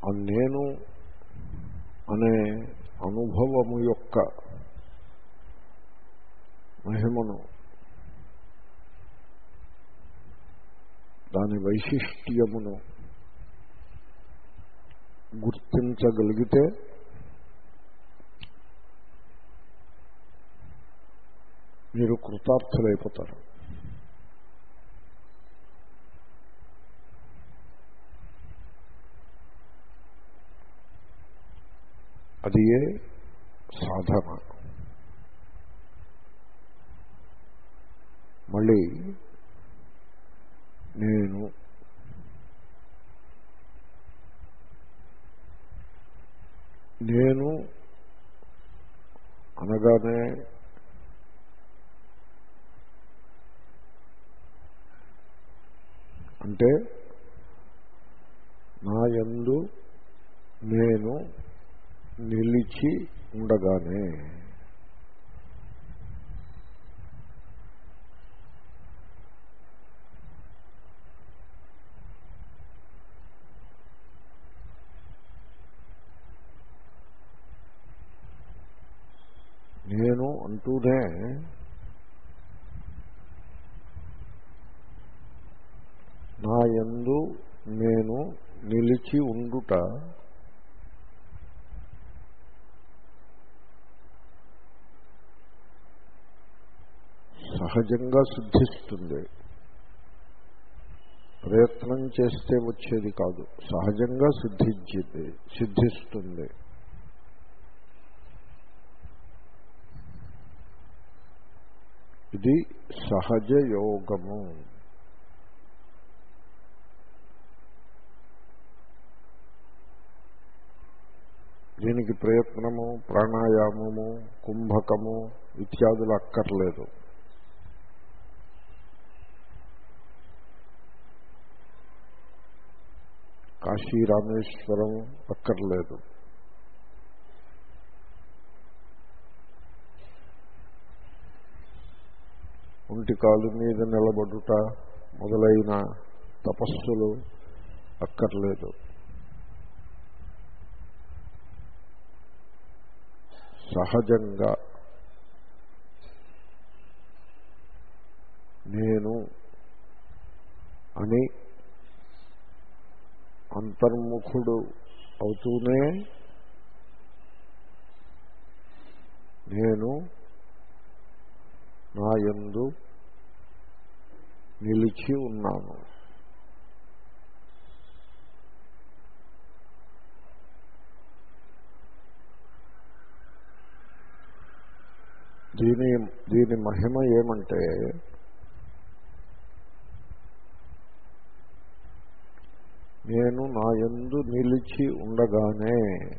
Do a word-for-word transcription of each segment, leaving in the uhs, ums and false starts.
ఆ నేను అనే అనుభవము యొక్క మహిమను, దాని వైశిష్ట్యమును గుర్తించగలిగితే మీరు కృతార్థులైపోతారు. అది ఏ సాధన. మళ్ళీ నేను నేను అనగానే అంటే నా యందు నేను నిలిచి ఉండగానే నేను అంటూనే నా యందు నేను నిలిచి ఉండుట సహజంగా సిద్ధిస్తుంది. ప్రయత్నం చేస్తే వచ్చేది కాదు, సహజంగా సిద్ధించింది సిద్ధిస్తుంది. ఇది సహజ యోగము. దీనికి ప్రయత్నము, ప్రాణాయామము, కుంభకము ఇత్యాదులు అక్కర్లేదు. కాశీ రామేశ్వరం అక్కర్లేదు. ఒంటి కాలు మీద నిలబడుట మొదలైన తపస్సులు అక్కర్లేదు. సహజంగా నేను అని అంతర్ముఖుడు అవుతూనే నేను నా యందు నిలిచి ఉన్నాను. దీని దీని మహిమ ఏమంటే నేను నా యందు నిలిచి ఉండగానే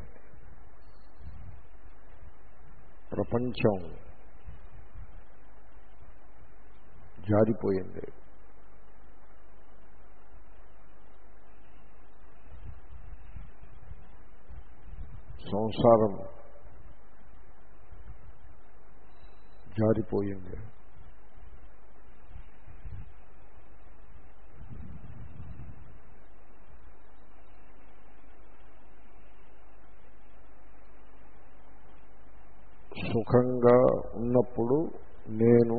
ప్రపంచం జారిపోయింది. సంసారం జారిపోయింది. సుఖంగా ఉన్నప్పుడు నేను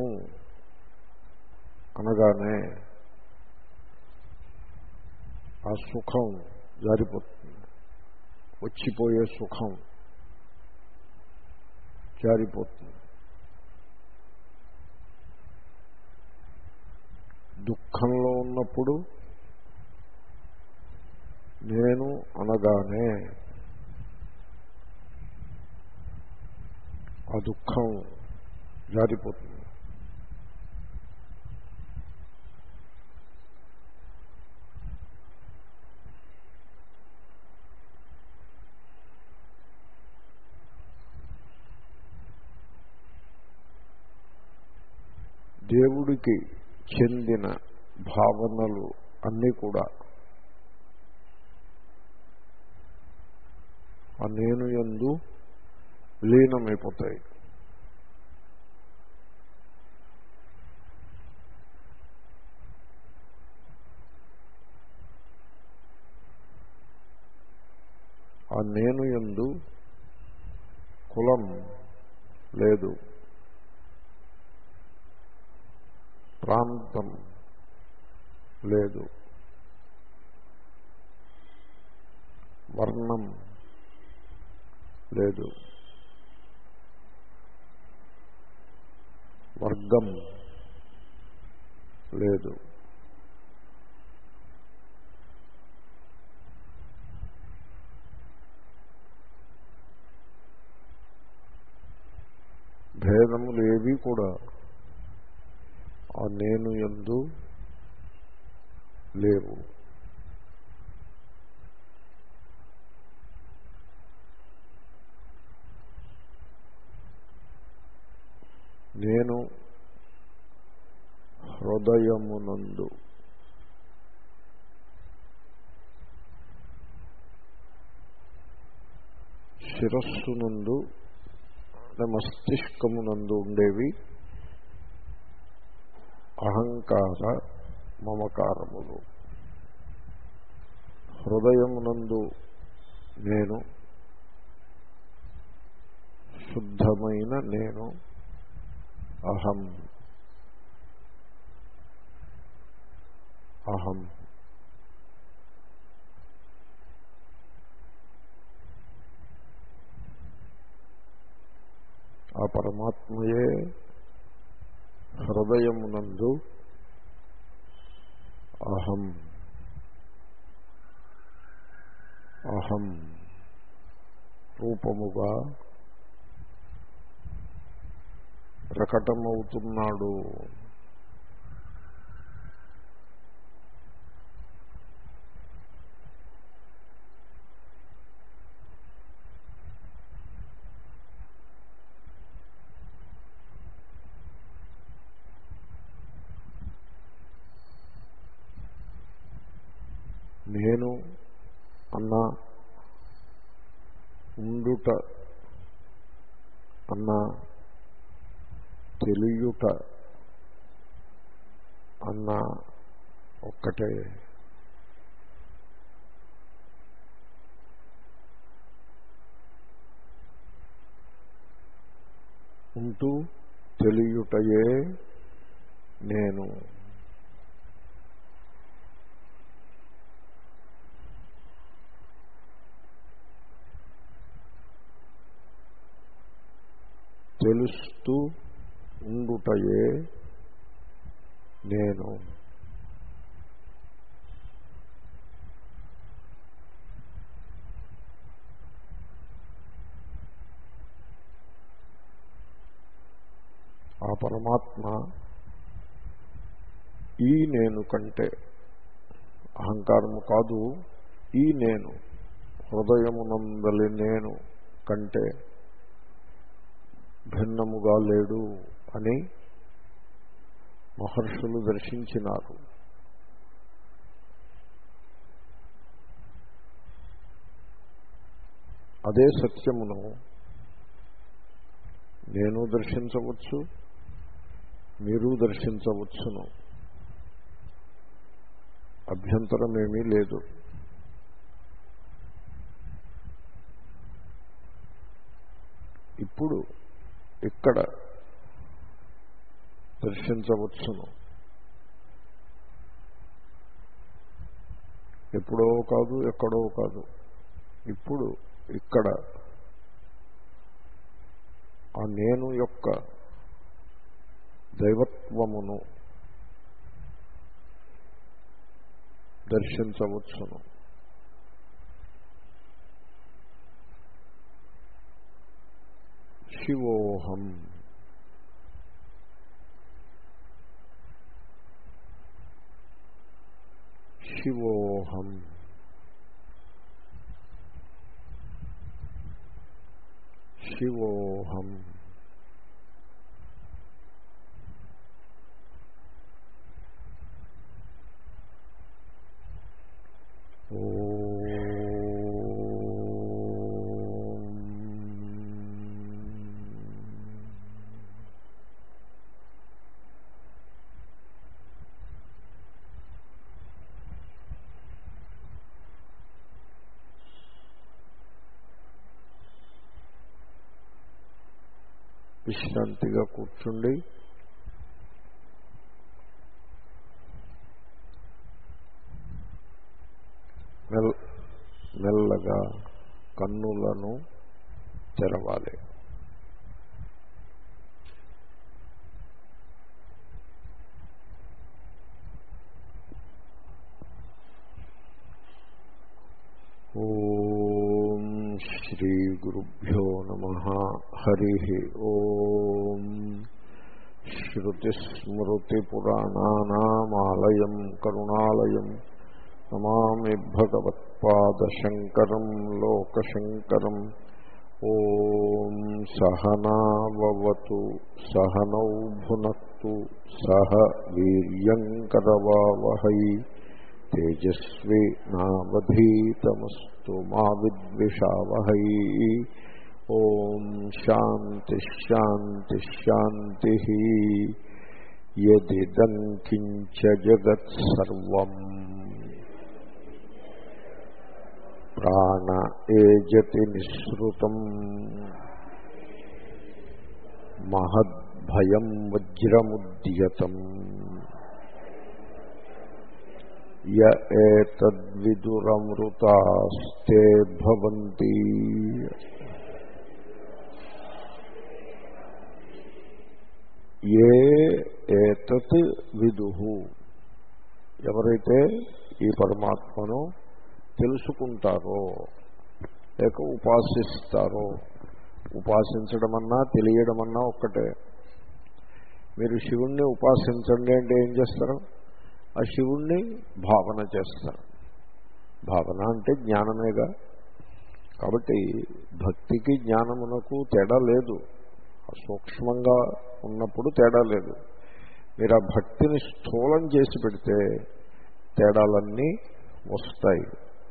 అనగానే ఆ సుఖం జారిపోతుంది. వచ్చిపోయే సుఖం జారిపోతుంది. దుఃఖంలో ఉన్నప్పుడు నేను అనగానే ఆ దుఃఖం జారిపోతుంది. దేవుడికి చెందిన భావనలు అన్నీ కూడా ఆ నేను యందు విలీనమైపోతాయి. ఆ నేను యందు కులం లేదు, ప్రాంతం లేదు, వర్ణం లేదు, వర్గం లేదు, భేదములు ఏవి కూడా ఆ నేను యందు లేవు. నేను హృదయమునందు శిరస్సునందు మస్తిష్కమునందు ఉండేవి అహంకార మమకారములు. హృదయమునందు నేను శుద్ధమైన నేను అహం అహం ఆ పరమాత్మయే హృదయమునందు అహం అహం రూపముగా ప్రకటమవుతున్నాడు. నేను అన్న ఉండుట అన్న తెలియుట అన్న ఒక్కటే. ఉంటూ తెలియుటయే నేను. తెలుస్తూ ఉండుటయే నేను. ఆ పరమాత్మ ఈ నేను కంటే, అహంకారము కాదు, ఈ నేను హృదయమునందలి నేను కంటే భిన్నముగా లేడు అని మహర్షులు దర్శించినారు. అదే సత్యమును నేను దర్శించవచ్చు, మీరు దర్శించవచ్చును. అభ్యంతరమేమీ లేదు. ఇప్పుడు ఇక్కడ దర్శించవచ్చును. ఎప్పుడో కాదు, ఎక్కడో కాదు, ఇప్పుడు ఇక్కడ ఆ నేను యొక్క దైవత్వమును దర్శించవచ్చును. శివోహం శివోహం శివోహం విశ్రాంతిగా కూర్చుండి మెల్ మెల్లగా కన్నులను తెరవాలి. ఓం శ్రీ గురుభ్యో నమః. హరి ఓం. శ్రుతిస్మృతిపురాణానామాలయం కరుణాలయం నమామి భగవత్పాదశంకరం లోకశంకరం. ఓం సహనావవతు సహనౌ భునక్తు సహ వీర్యంకరవావహై తేజస్వి నావధీతమస్తు మా విద్విషావహై. ఓం శాంతి శాంతి శాంతి. యదిదం కించ జగత్సర్వం ప్రాణ ఏజతి నిస్సృతం మహద్భయం వజ్రముద్యతం. య ఏతద్విదురమృతాస్తే భవంతి. ఏ ఏతత్ విదుహు, ఎవరైతే ఈ పరమాత్మను తెలుసుకుంటారో లేక ఉపాసిస్తారో, ఉపాసించడమన్నా తెలియడమన్నా ఒక్కటే. మీరు శివుణ్ణి ఉపాసించండి అంటే ఏం చేస్తారు? ఆ శివుణ్ణి భావన చేస్తారు. భావన అంటే జ్ఞానమేగా. కాబట్టి భక్తికి జ్ఞానమునకు తేడా లేదు. సూక్ష్మంగా ఉన్నప్పుడు తేడా లేదు. మీరు ఆ భక్తిని స్థూలం చేసి పెడితే తేడాలన్నీ వస్తాయి.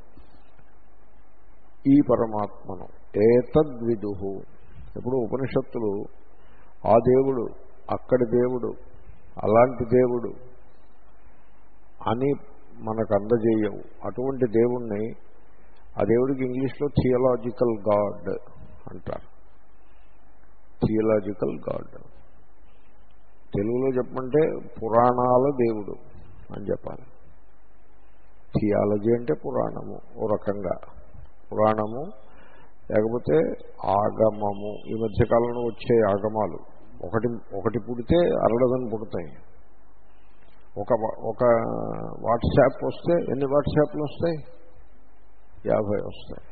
ఈ పరమాత్మను ఏతద్విదుహు, ఇప్పుడు ఉపనిషత్తులు ఆ దేవుడు, అక్కడి దేవుడు, అలాంటి దేవుడు అని మనకు అందజేయవు. అటువంటి దేవుణ్ణి, ఆ దేవుడికి ఇంగ్లీష్లో థియలాజికల్ గాడ్ అంటారు. థియలాజికల్ గాడ్, తెలుగులో చెప్పమంటే పురాణాల దేవుడు అని చెప్పాలి. థియాలజీ అంటే పురాణము, ఓ రకంగా పురాణము, లేకపోతే ఆగమము. ఈ మధ్యకాలంలో వచ్చే ఆగమాలు ఒకటి ఒకటి పుడితే అరడదని పుడతాయి. ఒక ఒక వాట్సాప్ వస్తే ఎన్ని వాట్సాప్లు వస్తాయి? యాభై వస్తాయి.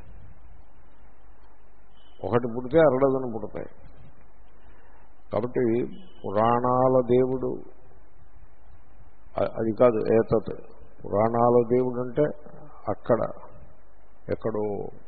ఒకటి పుడితే అరడదని పుడతాయి. కాబట్టి పురాణాల దేవుడు అది కాదు. ఏతత్ పురాణాల దేవుడు అంటే అక్కడ ఎక్కడో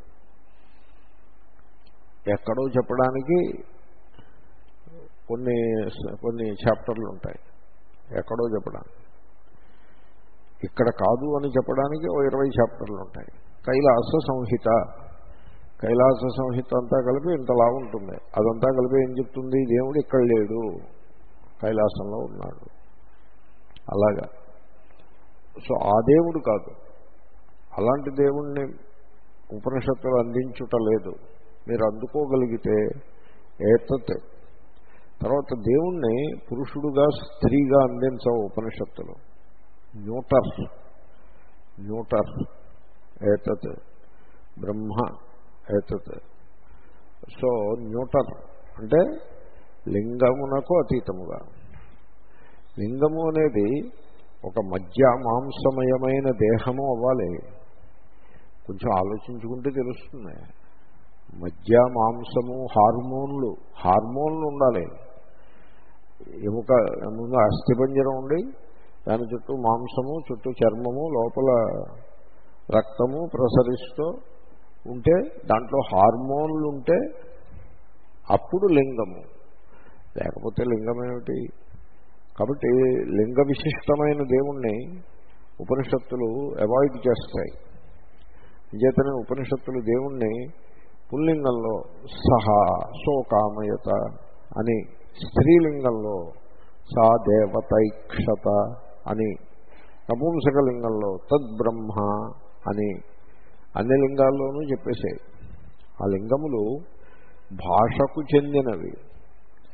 ఎక్కడో చెప్పడానికి కొన్ని కొన్ని చాప్టర్లు ఉంటాయి. ఎక్కడో చెప్పడానికి, ఇక్కడ కాదు అని చెప్పడానికి ఓ ఇరవై చాప్టర్లు ఉంటాయి. కైలాస సంహిత, కైలాస సంహిత అంతా కలిపి ఇంతలా ఉంటుంది. అదంతా కలిపి ఏం చెప్తుంది? దేవుడు ఇక్కడ లేడు, కైలాసంలో ఉన్నాడు. అలాగా. సో ఆ దేవుడు కాదు. అలాంటి దేవుణ్ణి ఉపనిషత్తులు అందించుట లేదు. మీరు అందుకోగలిగితే ఏతత్. తర్వాత దేవుణ్ణి పురుషుడుగా స్త్రీగా అందించవు ఉపనిషత్తులు. న్యూటర్ న్యూటర్ ఏతత్ బ్రహ్మ ఏతత్. సో న్యూటర్ అంటే లింగమునకు అతీతముగా. లింగము అనేది ఒక మధ్య మాంసమయమైన దేహము అవ్వాలి. కొంచెం ఆలోచించుకుంటే తెలుస్తుంది. మధ్య మాంసము, హార్మోన్లు హార్మోన్లు ఉండాలి. ఎముక ముందు అస్థిపంజరం ఉండి దాని చుట్టూ మాంసము, చుట్టూ చర్మము, లోపల రక్తము ప్రసరిస్తూ ఉంటే దాంట్లో హార్మోన్లు ఉంటే అప్పుడు లింగము. లేకపోతే లింగం ఏమిటి? కాబట్టి లింగ విశిష్టమైన దేవుణ్ణి ఉపనిషత్తులు అవాయిడ్ చేస్తాయి. అంచేతనే ఉపనిషత్తులు దేవుణ్ణి పుల్లింగంలో సహా సోకామయత అని, స్త్రీలింగంలో సా దేవతైక్షత అని, నపుంసకలింగంలో తద్బ్రహ్మ అని అన్ని లింగాల్లోనూ చెప్పేశాయి. ఆ లింగములు భాషకు చెందినవి.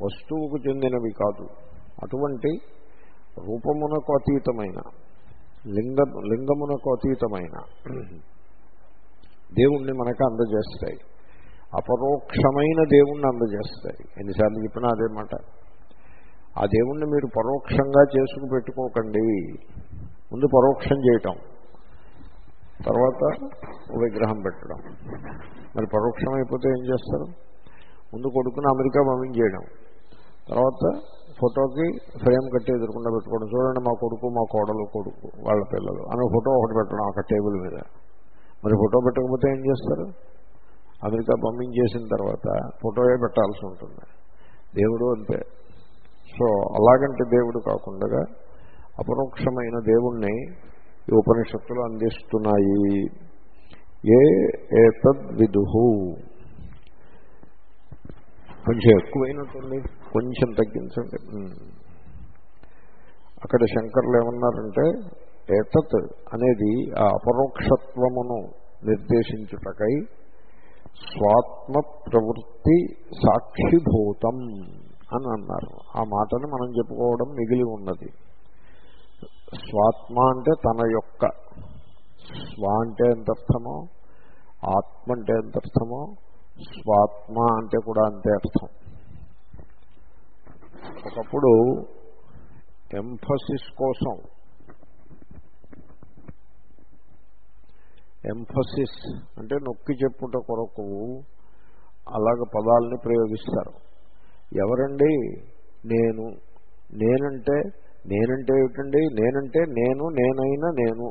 వస్తువుకు చెందినవి కాదు. అటువంటి రూపమునకు అతీతమైన, లింగ లింగమునకు అతీతమైన దేవుణ్ణి మనకు అందజేస్తాయి. అపరోక్షమైన దేవుణ్ణి అందజేస్తాయి. ఎన్నిసార్లు చెప్పినా అదే మాట. ఆ దేవుణ్ణి మీరు పరోక్షంగా చేసుకు పెట్టుకోకండి. ముందు పరోక్షం చేయటం, తర్వాత విగ్రహం పెట్టడం. మరి పరోక్షం అయిపోతే ఏం చేస్తారు? ముందు కొడుకుని అమెరికా పంపించేయడం, తర్వాత ఫోటోకి ఫ్రేమ్ కట్టి ఎదురకుండా పెట్టుకోవడం. చూడండి మా కొడుకు, మా కోడలు, కొడుకు, వాళ్ళ పిల్లలు అనే ఫోటో ఒకటి పెట్టడం ఒక టేబుల్ మీద. మరి ఫోటో పెట్టకపోతే ఏం చేస్తారు? అమెరికా పంపించేసిన తర్వాత ఫోటోయే పెట్టాల్సి ఉంటుంది. దేవుడు అంతే. సో అలాగంటే దేవుడు కాకుండా అపరోక్షమైన దేవుణ్ణి ఈ ఉపనిషత్తులు అందిస్తున్నాయి. ఏ ఏతద్విదుహు. కొంచెం ఎక్కువైనట్టుంది, కొంచెం తగ్గించండి. అక్కడ శంకర్లు ఏమన్నారంటే ఏతత్ అనేది ఆ అపరోక్షత్వమును నిర్దేశించుటకై స్వాత్మ ప్రవృత్తి సాక్షిభూతం అని అన్నారు. ఆ మాటని మనం చెప్పుకోవడం మిగిలి ఉన్నది. స్వాత్మ అంటే తన యొక్క, స్వ అంటే ఎంత అర్థమో, ఆత్మ అంటే ఎంత అర్థమో, స్వాత్మ అంటే కూడా అంతే అర్థం. ఒకప్పుడు ఎంఫసిస్ కోసం, ఎంఫసిస్ అంటే నొక్కి చెప్పుట కొరకు అలాగ పదాలని ప్రయోగిస్తారు. ఎవరండి నేను? నేనంటే నేనంటే ఏమిటండి? నేనంటే నేను, నేనైనా నేను.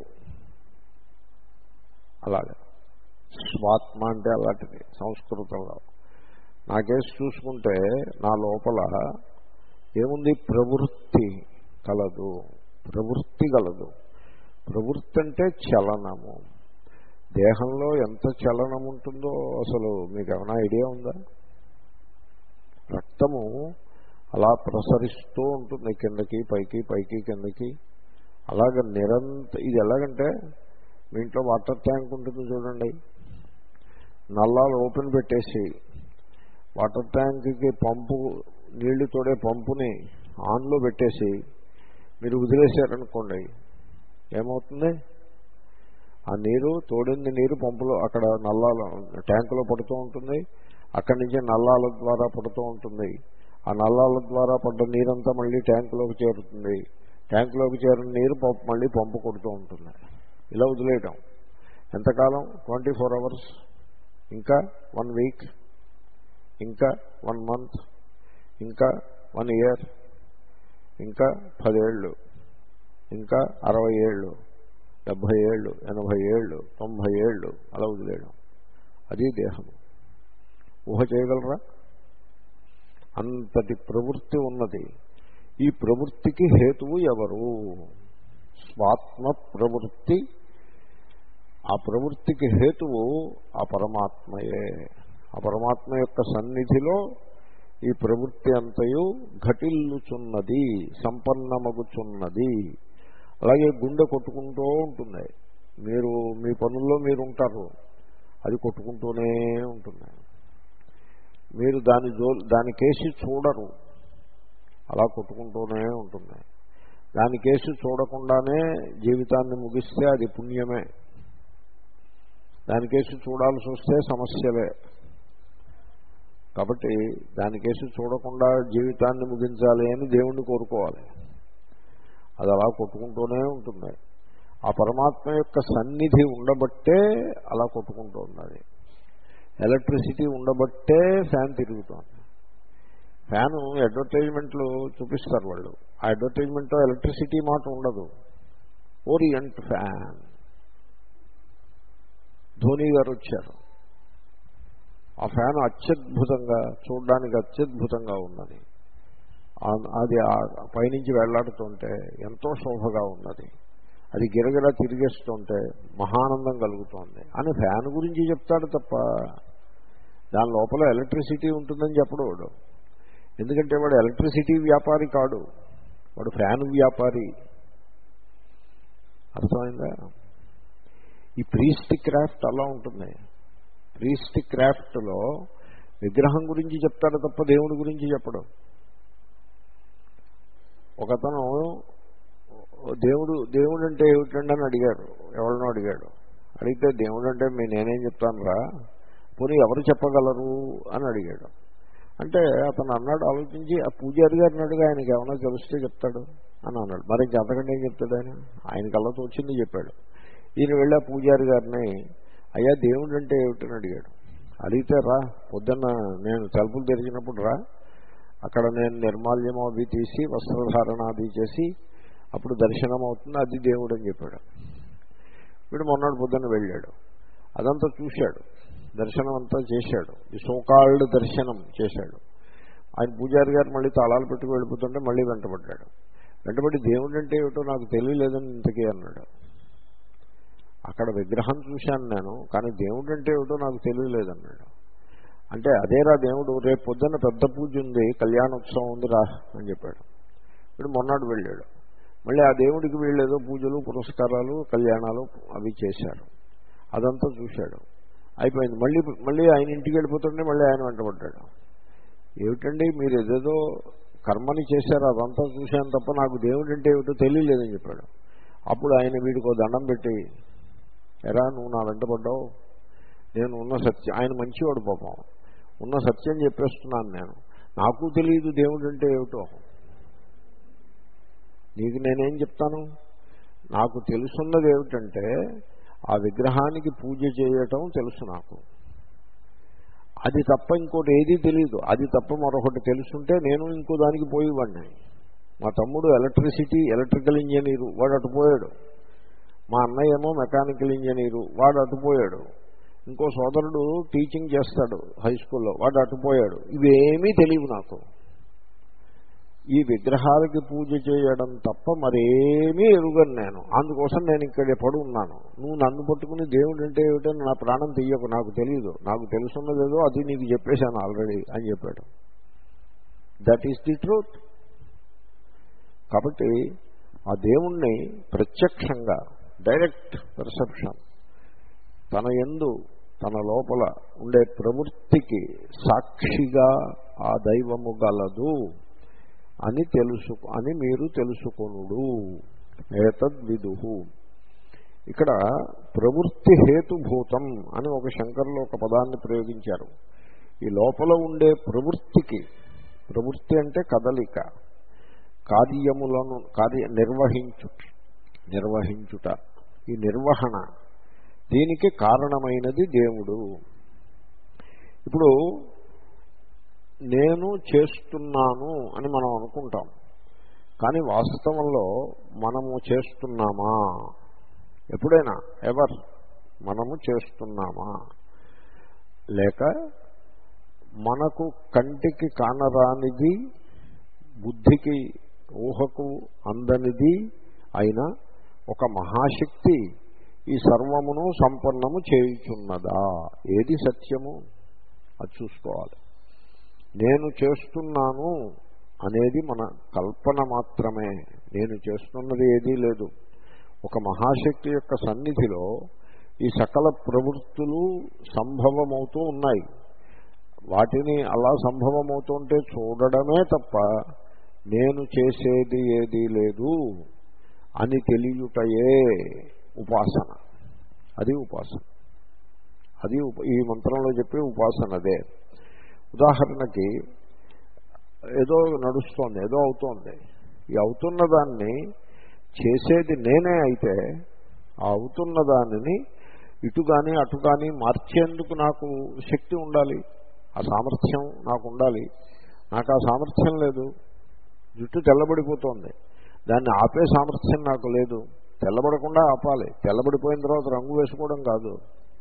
అలాగే స్వాత్మ అంటే అలాంటిది సంస్కృతంలో. నా కేసు చూసుకుంటే నా లోపల ఏముంది? ప్రవృత్తి కలదు. ప్రవృత్తి కలదు. ప్రవృత్తి అంటే చలనము. దేహంలో ఎంత చలనం ఉంటుందో అసలు మీకు ఏమైనా ఐడియా ఉందా? రక్తము అలా ప్రసరిస్తూ ఉంటుంది, కిందకి పైకి, పైకి కిందకి. అలాగ నిరంతర. ఇది ఎలాగంటే మీ ఇంట్లో వాటర్ ట్యాంక్ ఉంటుంది చూడండి, నల్లాలు ఓపెన్ పెట్టేసి వాటర్ ట్యాంక్కి పంపు, నీళ్లు తోడే పంపుని ఆన్లో పెట్టేసి మీరు వదిలేశారనుకోండి, ఏమవుతుంది? ఆ నీరు, తోడింది నీరు పంపులో అక్కడ నల్లాల ట్యాంకులో పడుతూ ఉంటుంది. అక్కడి నుంచి నల్లాల ద్వారా పడుతూ ఉంటుంది. ఆ నల్లాల ద్వారా పడ్డ నీరంతా మళ్ళీ ట్యాంకులోకి చేరుతుంది. ట్యాంకులోకి చేరిన నీరు పంపు మళ్ళీ పంపు కొడుతూ ఉంటుంది. ఇలా వదిలేయటం ఎంతకాలం? ట్వంటీ ఫోర్ అవర్స్, ఇంకా వన్ వీక్, ఇంకా వన్ మంత్, ఇంకా వన్ ఇయర్, ఇంకా పదేళ్ళు, ఇంకా అరవై ఏళ్ళు, డెబ్భై ఏళ్ళు, ఎనభై ఏళ్ళు, తొంభై ఏళ్ళు అలా వదిలేయడం. అది దేహము. ఊహ చేయగలరా? అంతటి ప్రవృత్తి ఉన్నది. ఈ ప్రవృత్తికి హేతువు ఎవరు? స్వాత్మ ప్రవృత్తి. ఆ ప్రవృత్తికి హేతువు ఆ పరమాత్మయే. ఆ పరమాత్మ యొక్క సన్నిధిలో ఈ ప్రవృత్తి అంతయు ఘటిల్లుచున్నది, సంపన్నమగుచున్నది. అలాగే గుండె కొట్టుకుంటూ ఉంటుంది. మీరు మీ పనుల్లో మీరు ఉంటారు, అది కొట్టుకుంటూనే ఉంటుంది. మీరు దాని జో దానికేసి చూడరు, అలా కొట్టుకుంటూనే ఉంటుంది. దానికేసి చూడకుండానే జీవితాన్ని ముగిస్తే అది పుణ్యమే. దానికేసి చూడాల్సి వస్తే సమస్యలే. కాబట్టి దానికేసి చూడకుండా జీవితాన్ని ముగించాలి అని దేవుణ్ణి కోరుకోవాలి. అది అలా కొట్టుకుంటూనే ఉంటుంది. ఆ పరమాత్మ యొక్క సన్నిధి ఉండబట్టే అలా కొట్టుకుంటూ ఉన్నది. ఎలక్ట్రిసిటీ ఉండబట్టే ఫ్యాన్ తిరుగుతోంది. ఫ్యాను అడ్వర్టైజ్మెంట్లు చూపిస్తారు వాళ్ళు. ఆ అడ్వర్టైజ్మెంట్లో ఎలక్ట్రిసిటీ మాట ఉండదు. Orient fan. ధోని గారు వచ్చారు. ఆ ఫ్యాన్ అత్యద్భుతంగా, చూడడానికి అత్యద్భుతంగా ఉన్నది. అది పైనుంచి వెళ్లాడుతుంటే ఎంతో శోభగా ఉన్నది. అది గిరగిర తిరిగేస్తుంటే మహానందం కలుగుతోంది అని ఫ్యాన్ గురించి చెప్తాడు తప్ప దాని లోపల ఎలక్ట్రిసిటీ ఉంటుందని చెప్పడు వాడు. ఎందుకంటే వాడు ఎలక్ట్రిసిటీ వ్యాపారి కాడు, వాడు ఫ్యాన్ వ్యాపారి. అర్థమైందా? ఈ ప్రీస్ట్ క్రాఫ్ట్ అలా ఉంటుంది. ప్రీస్ట్ క్రాఫ్ట్లో విగ్రహం గురించి చెప్తాడు తప్ప దేవుడి గురించి చెప్పడు. ఒకతను దేవుడు దేవుడు అంటే ఏమిటండి అని అడిగారు, ఎవరినో అడిగాడు. అడిగితే దేవుడు అంటే మీ నేనేం చెప్తాను రా, పోనీ ఎవరు చెప్పగలరు అని అడిగాడు. అంటే అతను అన్నాడు, ఆలోచించి ఆ పూజారి గారిని అడిగి ఆయనకి ఏమైనా తెలిస్తే చెప్తాడు అని అన్నాడు. మరి ఇంకెంతకంటే ఏం చెప్తాడు ఆయన, ఆయన కళ్ళతో వచ్చింది చెప్పాడు. ఈయన వెళ్ళి ఆ పూజారి గారిని, అయ్యా దేవుడు అంటే ఏమిటని అడిగాడు. అడిగితే రా పొద్దున్న నేను తలుపులు తెరిచినప్పుడు రా, అక్కడ నేను నిర్మాల్యం అవి తీసి వస్త్రధారణ అది చేసి అప్పుడు దర్శనం అవుతుంది, అది దేవుడు అని చెప్పాడు. వీడు మొన్నటి పొద్దున్న వెళ్ళాడు, అదంతా చూశాడు, దర్శనం అంతా చేశాడు, ఈ సోకాల్డ్ దర్శనం చేశాడు. ఆయన పూజారి గారు మళ్ళీ తాళాలు పెట్టుకు వెళ్ళిపోతుంటే మళ్ళీ వెంటబడ్డాడు. వెంటబడి దేవుడు అంటే ఏమిటో నాకు తెలియలేదని ఇంతకీ అన్నాడు. అక్కడ విగ్రహం చూశాను నేను, కానీ దేవుడు అంటే ఏమిటో నాకు తెలియలేదన్నాడు. అంటే అదేరా దేవుడు, రేపు పొద్దున్న పెద్ద పూజ ఉంది, కళ్యాణోత్సవం ఉంది రా అని చెప్పాడు. వీడు మొన్నటి వెళ్ళాడు, మళ్ళీ ఆ దేవుడికి వీళ్ళేదో పూజలు పురస్కారాలు కళ్యాణాలు అవి చేశారు, అదంతా చూశాడు, అయిపోయింది. మళ్ళీ మళ్ళీ ఆయన ఇంటికి వెళ్ళిపోతుంటే మళ్ళీ ఆయన వెంటబడ్డాడు. ఏమిటండి మీరు ఏదేదో కర్మని చేశారు, అదంతా చూశాను తప్ప నాకు దేవుడు అంటే ఏమిటో తెలియలేదని చెప్పాడు. అప్పుడు ఆయన వీడికో దండం పెట్టి, ఎరా నువ్వు నా వెంటబడ్డావు, నేను ఉన్న సత్యం, ఆయన మంచివాడు పాపం, ఉన్న సత్యం చెప్పేస్తున్నాను నేను, నాకు తెలియదు దేవుడు అంటే ఏమిటో, నీకు నేనేం చెప్తాను, నాకు తెలుసున్నది ఏమిటంటే ఆ విగ్రహానికి పూజ చేయటం తెలుసు నాకు, అది తప్ప ఇంకోటి ఏదీ తెలియదు, అది తప్ప మరొకటి తెలుసుంటే నేను ఇంకో దానికి పోయేవాడిని. మా తమ్ముడు ఎలక్ట్రిసిటీ ఎలక్ట్రికల్ ఇంజనీరు, వాడు అటుపోయాడు. మా అన్నయ్య ఏమో మెకానికల్ ఇంజనీరు, వాడు అటుపోయాడు. ఇంకో సోదరుడు టీచింగ్ చేస్తాడు హై స్కూల్లో, వాడు అటుపోయాడు. ఇవేమీ తెలియవు నాకు. ఈ విగ్రహాలకి పూజ చేయడం తప్ప మరేమీ ఎరుగను నేను, అందుకోసం నేను ఇక్కడ పడి ఉన్నాను. నువ్వు నన్ను పట్టుకుని దేవుడు అంటే ఏమిటని నా ప్రాణం తీయకు, నాకు తెలియదు, నాకు తెలుసున్నదేదో అది నీకు చెప్పేశాను ఆల్రెడీ అని చెప్పాడు. That is the truth. కాబట్టి ఆ దేవుణ్ణి ప్రత్యక్షంగా డైరెక్ట్ పర్సెప్షన్, తన యందు తన లోపల ఉండే ప్రవృత్తికి సాక్షిగా ఆ దైవము గలదు అని తెలుసు అని మీరు తెలుసుకొనుడు ఏతద్విదుహు. ఇక్కడ ప్రవృత్తి హేతుభూతం అని ఒక శంకరులు ఒక పదాన్ని ప్రయోగించారు. ఈ లోపల ఉండే ప్రవృత్తికి, ప్రవృత్తి అంటే కదలిక, కార్యములను కార్య నిర్వహించు నిర్వహించుట ఈ నిర్వహణ, దీనికి కారణమైనది దేవుడు. ఇప్పుడు నేను చేస్తున్నాను అని మనం అనుకుంటాం, కానీ వాస్తవంలో మనము చేస్తున్నామా? ఎప్పుడైనా ఎవర్ మనము చేస్తున్నామా? లేక మనకు కంటికి కానరానిది, బుద్ధికి ఊహకు అందనిది అయినా ఒక మహాశక్తి ఈ సర్వమును సంపన్నము చేయుచున్నదా? ఏది సత్యము అది చూసుకోవాలి. నేను చేస్తున్నాను అనేది మన కల్పన మాత్రమే, నేను చేస్తున్నది ఏదీ లేదు. ఒక మహాశక్తి యొక్క సన్నిధిలో ఈ సకల ప్రవృత్తులు సంభవమవుతూ ఉన్నాయి. వాటిని అలా సంభవమవుతుంటే చూడడమే తప్ప నేను చేసేది ఏదీ లేదు అని తెలియుటయే ఉపాసన. అది ఉపాసన, అది ఈ మంత్రంలో చెప్పే ఉపాసన అదే. ఉదాహరణకి ఏదో నడుస్తోంది, ఏదో అవుతోంది, ఈ అవుతున్న దాన్ని చేసేది నేనే అయితే ఆ అవుతున్న దానిని ఇటు కానీ అటు కానీ మార్చేందుకు నాకు శక్తి ఉండాలి, ఆ సామర్థ్యం నాకు ఉండాలి. నాకు ఆ సామర్థ్యం లేదు. జుట్టు తెల్లబడిపోతోంది, దాన్ని ఆపే సామర్థ్యం నాకు లేదు. తెల్లబడకుండా ఆపాలి, తెల్లబడిపోయిన తర్వాత రంగు వేసుకోవడం కాదు.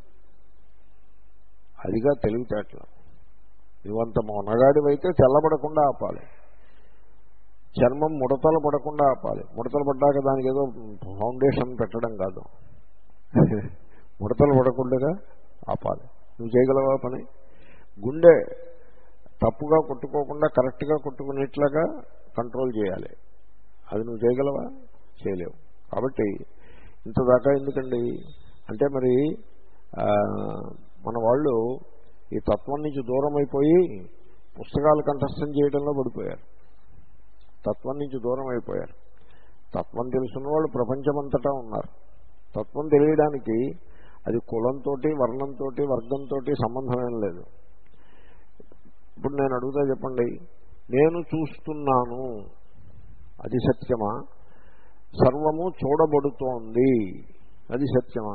అదిగా తెలివితేటలు. నువ్వంత మొనగాడివైతే తెల్లబడకుండా ఆపాలి. చర్మం ముడతలు పడకుండా ఆపాలి. ముడతలు పడ్డాక దానికి ఏదో ఫౌండేషన్ పెట్టడం కాదు, ముడతలు పడకుండా ఆపాలి. నువ్వు చేయగలవా పని? గుండె తప్పుగా కొట్టుకోకుండా కరెక్ట్గా కొట్టుకునేట్లాగా కంట్రోల్ చేయాలి. అది నువ్వు చేయగలవా? చేయలేవు. కాబట్టి ఇంతదాకా ఎందుకండి అంటే మరి మన వాళ్ళు ఈ తత్వం నుంచి దూరం అయిపోయి పుస్తకాలు కంఠస్థం చేయడంలో పడిపోయారు. తత్వం నుంచి దూరం అయిపోయారు. తత్వం తెలుసున్న వాళ్ళు ప్రపంచమంతటా ఉన్నారు. తత్వం తెలియడానికి అది కులంతో, వర్ణంతో, వర్గంతో సంబంధం ఏం లేదు. ఇప్పుడు నేను అడుగుతా, చెప్పండి, నేను చూస్తున్నాను అది సత్యమా? సర్వము చూడబడుతోంది అది సత్యమా?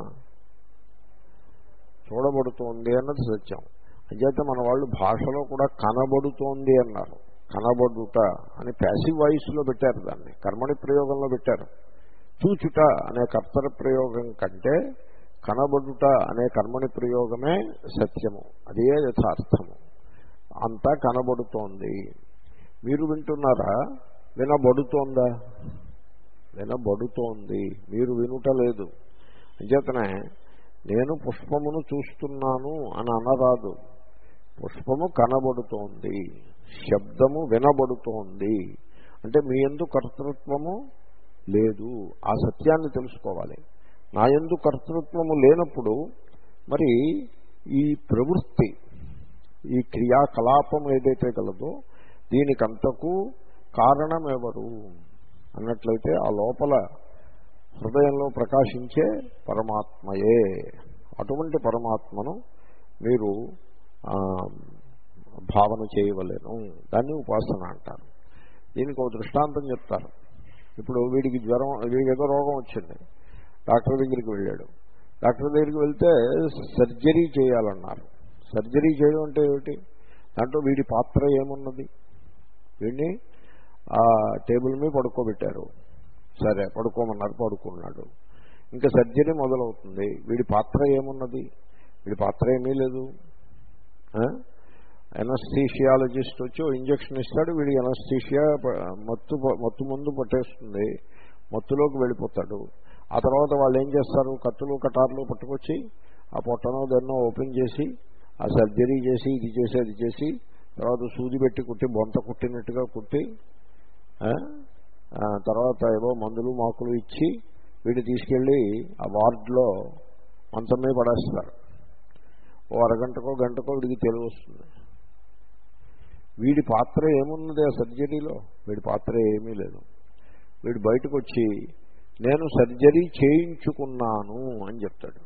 చూడబడుతోంది అన్నది సత్యం. అంచేత మన వాళ్ళు భాషలో కూడా కనబడుతోంది అన్నారు. కనబడుట అని ప్యాసివ్ వాయిస్లో పెట్టారు, దాన్ని కర్మణి ప్రయోగంలో పెట్టారు. చూచుట అనే కర్తర ప్రయోగం కంటే కనబడుట అనే కర్మణి ప్రయోగమే సత్యము, అదే యథార్థము. అంతా కనబడుతోంది. మీరు వింటున్నారా? వినబడుతోందా? వినబడుతోంది, మీరు వినుట లేదు. అంచేతనే నేను పుష్పమును చూస్తున్నాను అని అనరాదు. పుష్పము కనబడుతోంది, శబ్దము వినబడుతోంది. అంటే మీ యందు కర్తృత్వము లేదు. ఆ సత్యాన్ని తెలుసుకోవాలి. నా యందు కర్తృత్వము లేనప్పుడు మరి ఈ ప్రవృత్తి, ఈ క్రియాకలాపం ఏదైతే కలదో దీనికంతకు కారణమెవరు అన్నట్లయితే ఆ లోపల హృదయంలో ప్రకాశించే పరమాత్మయే. అటువంటి పరమాత్మను మీరు భావన చేయవలేను. దాన్ని ఉపాసన అంటారు. దీనికి ఒక దృష్టాంతం చెప్తారు. ఇప్పుడు వీడికి జ్వరం, వీడికి ఏదో రోగం వచ్చింది, డాక్టర్ దగ్గరికి వెళ్ళాడు. డాక్టర్ దగ్గరికి వెళ్తే సర్జరీ చేయాలన్నారు. సర్జరీ చేయడం అంటే ఏమిటి? దాంట్లో వీడి పాత్ర ఏమున్నది? వీడిని ఆ టేబుల్ మీద పడుకోబెట్టారు. సరే, పడుకోమన్నారు, పడుకున్నాడు. ఇంకా సర్జరీ మొదలవుతుంది. వీడి పాత్ర ఏమున్నది? వీడి పాత్ర ఏమీ లేదు. ఎనస్థీషియాలజిస్ట్ వచ్చి ఇంజక్షన్ ఇస్తాడు, వీడి ఎనస్థీషియా మత్తు మత్తు ముందు పట్టేస్తుంది, మత్తులోకి వెళ్ళిపోతాడు. ఆ తర్వాత వాళ్ళు ఏం చేస్తారు? కత్తులు కటార్లు పట్టుకొచ్చి ఆ పొట్టనో దాన్నో ఓపెన్ చేసి ఆ సర్జరీ చేసి ఇది చేసి అది చేసి తర్వాత సూది పెట్టి కుట్టి బొంత కుట్టినట్టుగా కుట్టి తర్వాత ఏవో మందులు మాకులు ఇచ్చి వీడిని తీసుకెళ్ళి ఆ వార్డులో మంచం మీద పడేస్తారు. ఓ అరగంటకో గంటకో వీడికి తెలివి వస్తుంది. వీడి పాత్ర ఏమున్నది ఆ సర్జరీలో? వీడి పాత్ర ఏమీ లేదు. వీడు బయటకు వచ్చి నేను సర్జరీ చేయించుకున్నాను అని చెప్తాడు.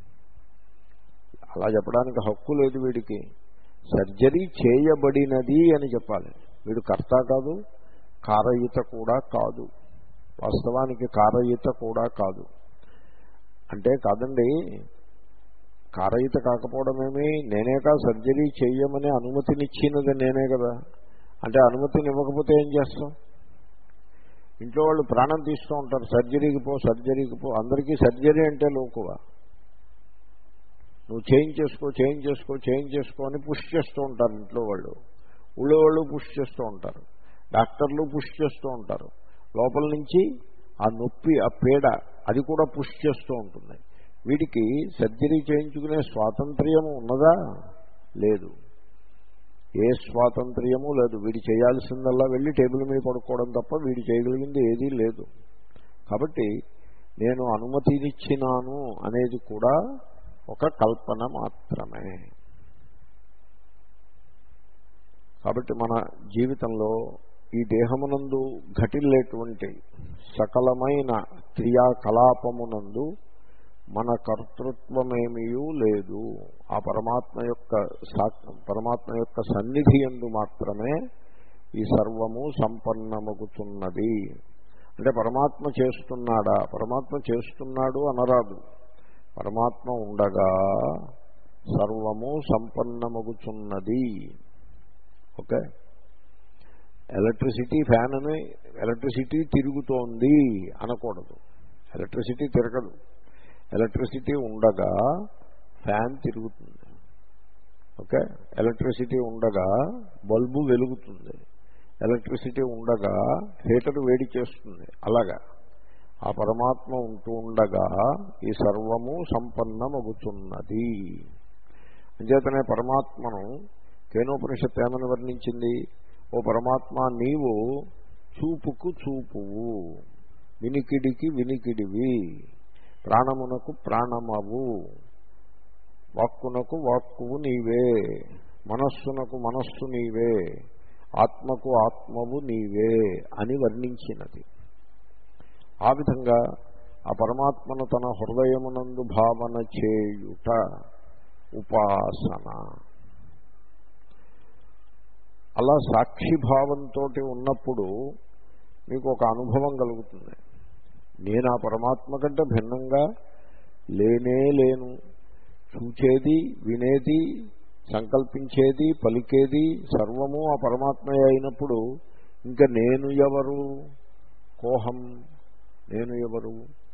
అలా చెప్పడానికి హక్కు లేదు వీడికి. సర్జరీ చేయబడినది అని చెప్పాలి. వీడు కర్త కాదు, కారయిత కూడా కాదు. వాస్తవానికి కారయిత కూడా కాదు. అంటే కాదండి, కారయిత కాకపోవడమేమి, నేనేకా సర్జరీ చేయమని అనుమతినిచ్చినది నేనే కదా. అంటే అనుమతిని ఇవ్వకపోతే ఏం చేస్తాం? ఇంట్లో వాళ్ళు ప్రాణం తీస్తూ ఉంటారు, సర్జరీకి పో సర్జరీకి పో. అందరికీ సర్జరీ అంటే లోకువ. నువ్వు చేంజ్ చేసుకో చేంజ్ చేసుకో చేంజ్ చేసుకో అని పుష్ చేస్తూ ఉంటారు ఇంట్లో వాళ్ళు. ఊళ్ళో వాళ్ళు పుష్ చేస్తూ ఉంటారు, డాక్టర్లు పుష్ చేస్తూ ఉంటారు. లోపల నుంచి ఆ నొప్పి, ఆ పీడ అది కూడా పుష్ చేస్తూ ఉంటుంది. వీడికి సర్జరీ చేయించుకునే స్వాతంత్ర్యము ఉన్నదా? లేదు. ఏ స్వాతంత్ర్యము లేదు. వీడి చేయాల్సిందల్లా వెళ్ళి టేబుల్ మీద పడుకోవడం తప్ప వీడి చేయగలిగింది ఏదీ లేదు. కాబట్టి నేను అనుమతినిచ్చినాను అనేది కూడా ఒక కల్పన మాత్రమే. కాబట్టి మన జీవితంలో ఈ దేహమునందు ఘటిల్లేటువంటి సకలమైన క్రియాకలాపమునందు మన కర్తృత్వమేమీ లేదు. ఆ పరమాత్మ యొక్క పరమాత్మ యొక్క సన్నిధి యందు మాత్రమే ఈ సర్వము సంపన్నమగుతున్నది. అంటే పరమాత్మ చేస్తున్నాడా? పరమాత్మ చేస్తున్నాడు అనరాదు. పరమాత్మ ఉండగా సర్వము సంపన్నమగుతున్నది. ఓకే. ఎలక్ట్రిసిటీ ఫ్యాన్ అని ఎలక్ట్రిసిటీ తిరుగుతోంది అనకూడదు. ఎలక్ట్రిసిటీ తిరగదు. ఎలక్ట్రిసిటీ ఉండగా ఫ్యాన్ తిరుగుతుంది. ఓకే. ఎలక్ట్రిసిటీ ఉండగా బల్బు వెలుగుతుంది. ఎలక్ట్రిసిటీ ఉండగా హీటర్ వేడి చేస్తుంది. అలాగా ఆ పరమాత్మ ఉంటూ ఉండగా ఈ సర్వము సంపన్నమగుతున్నది. అంచేతనే పరమాత్మను కేనోపనిషత్తు ఏమని వర్ణించింది? ఓ పరమాత్మ, నీవు చూపుకు చూపువు, వినికిడికి వినికిడివి, ప్రాణమునకు ప్రాణమవు, వాక్కునకు వాక్కువు నీవే, మనస్సునకు మనస్సు నీవే, ఆత్మకు ఆత్మవు నీవే అని వర్ణించినది. ఆ విధంగా ఆ పరమాత్మను తన హృదయమునందు భావన చేయుట ఉపాసన. అలా సాక్షిభావంతో ఉన్నప్పుడు మీకు ఒక అనుభవం కలుగుతుంది. నేను ఆ పరమాత్మ కంటే భిన్నంగా లేనే లేను. చూచేది, వినేది, సంకల్పించేది, పలికేది సర్వము ఆ పరమాత్మయే అయినప్పుడు ఇంకా నేను ఎవరు, కోహం నేను ఎవరు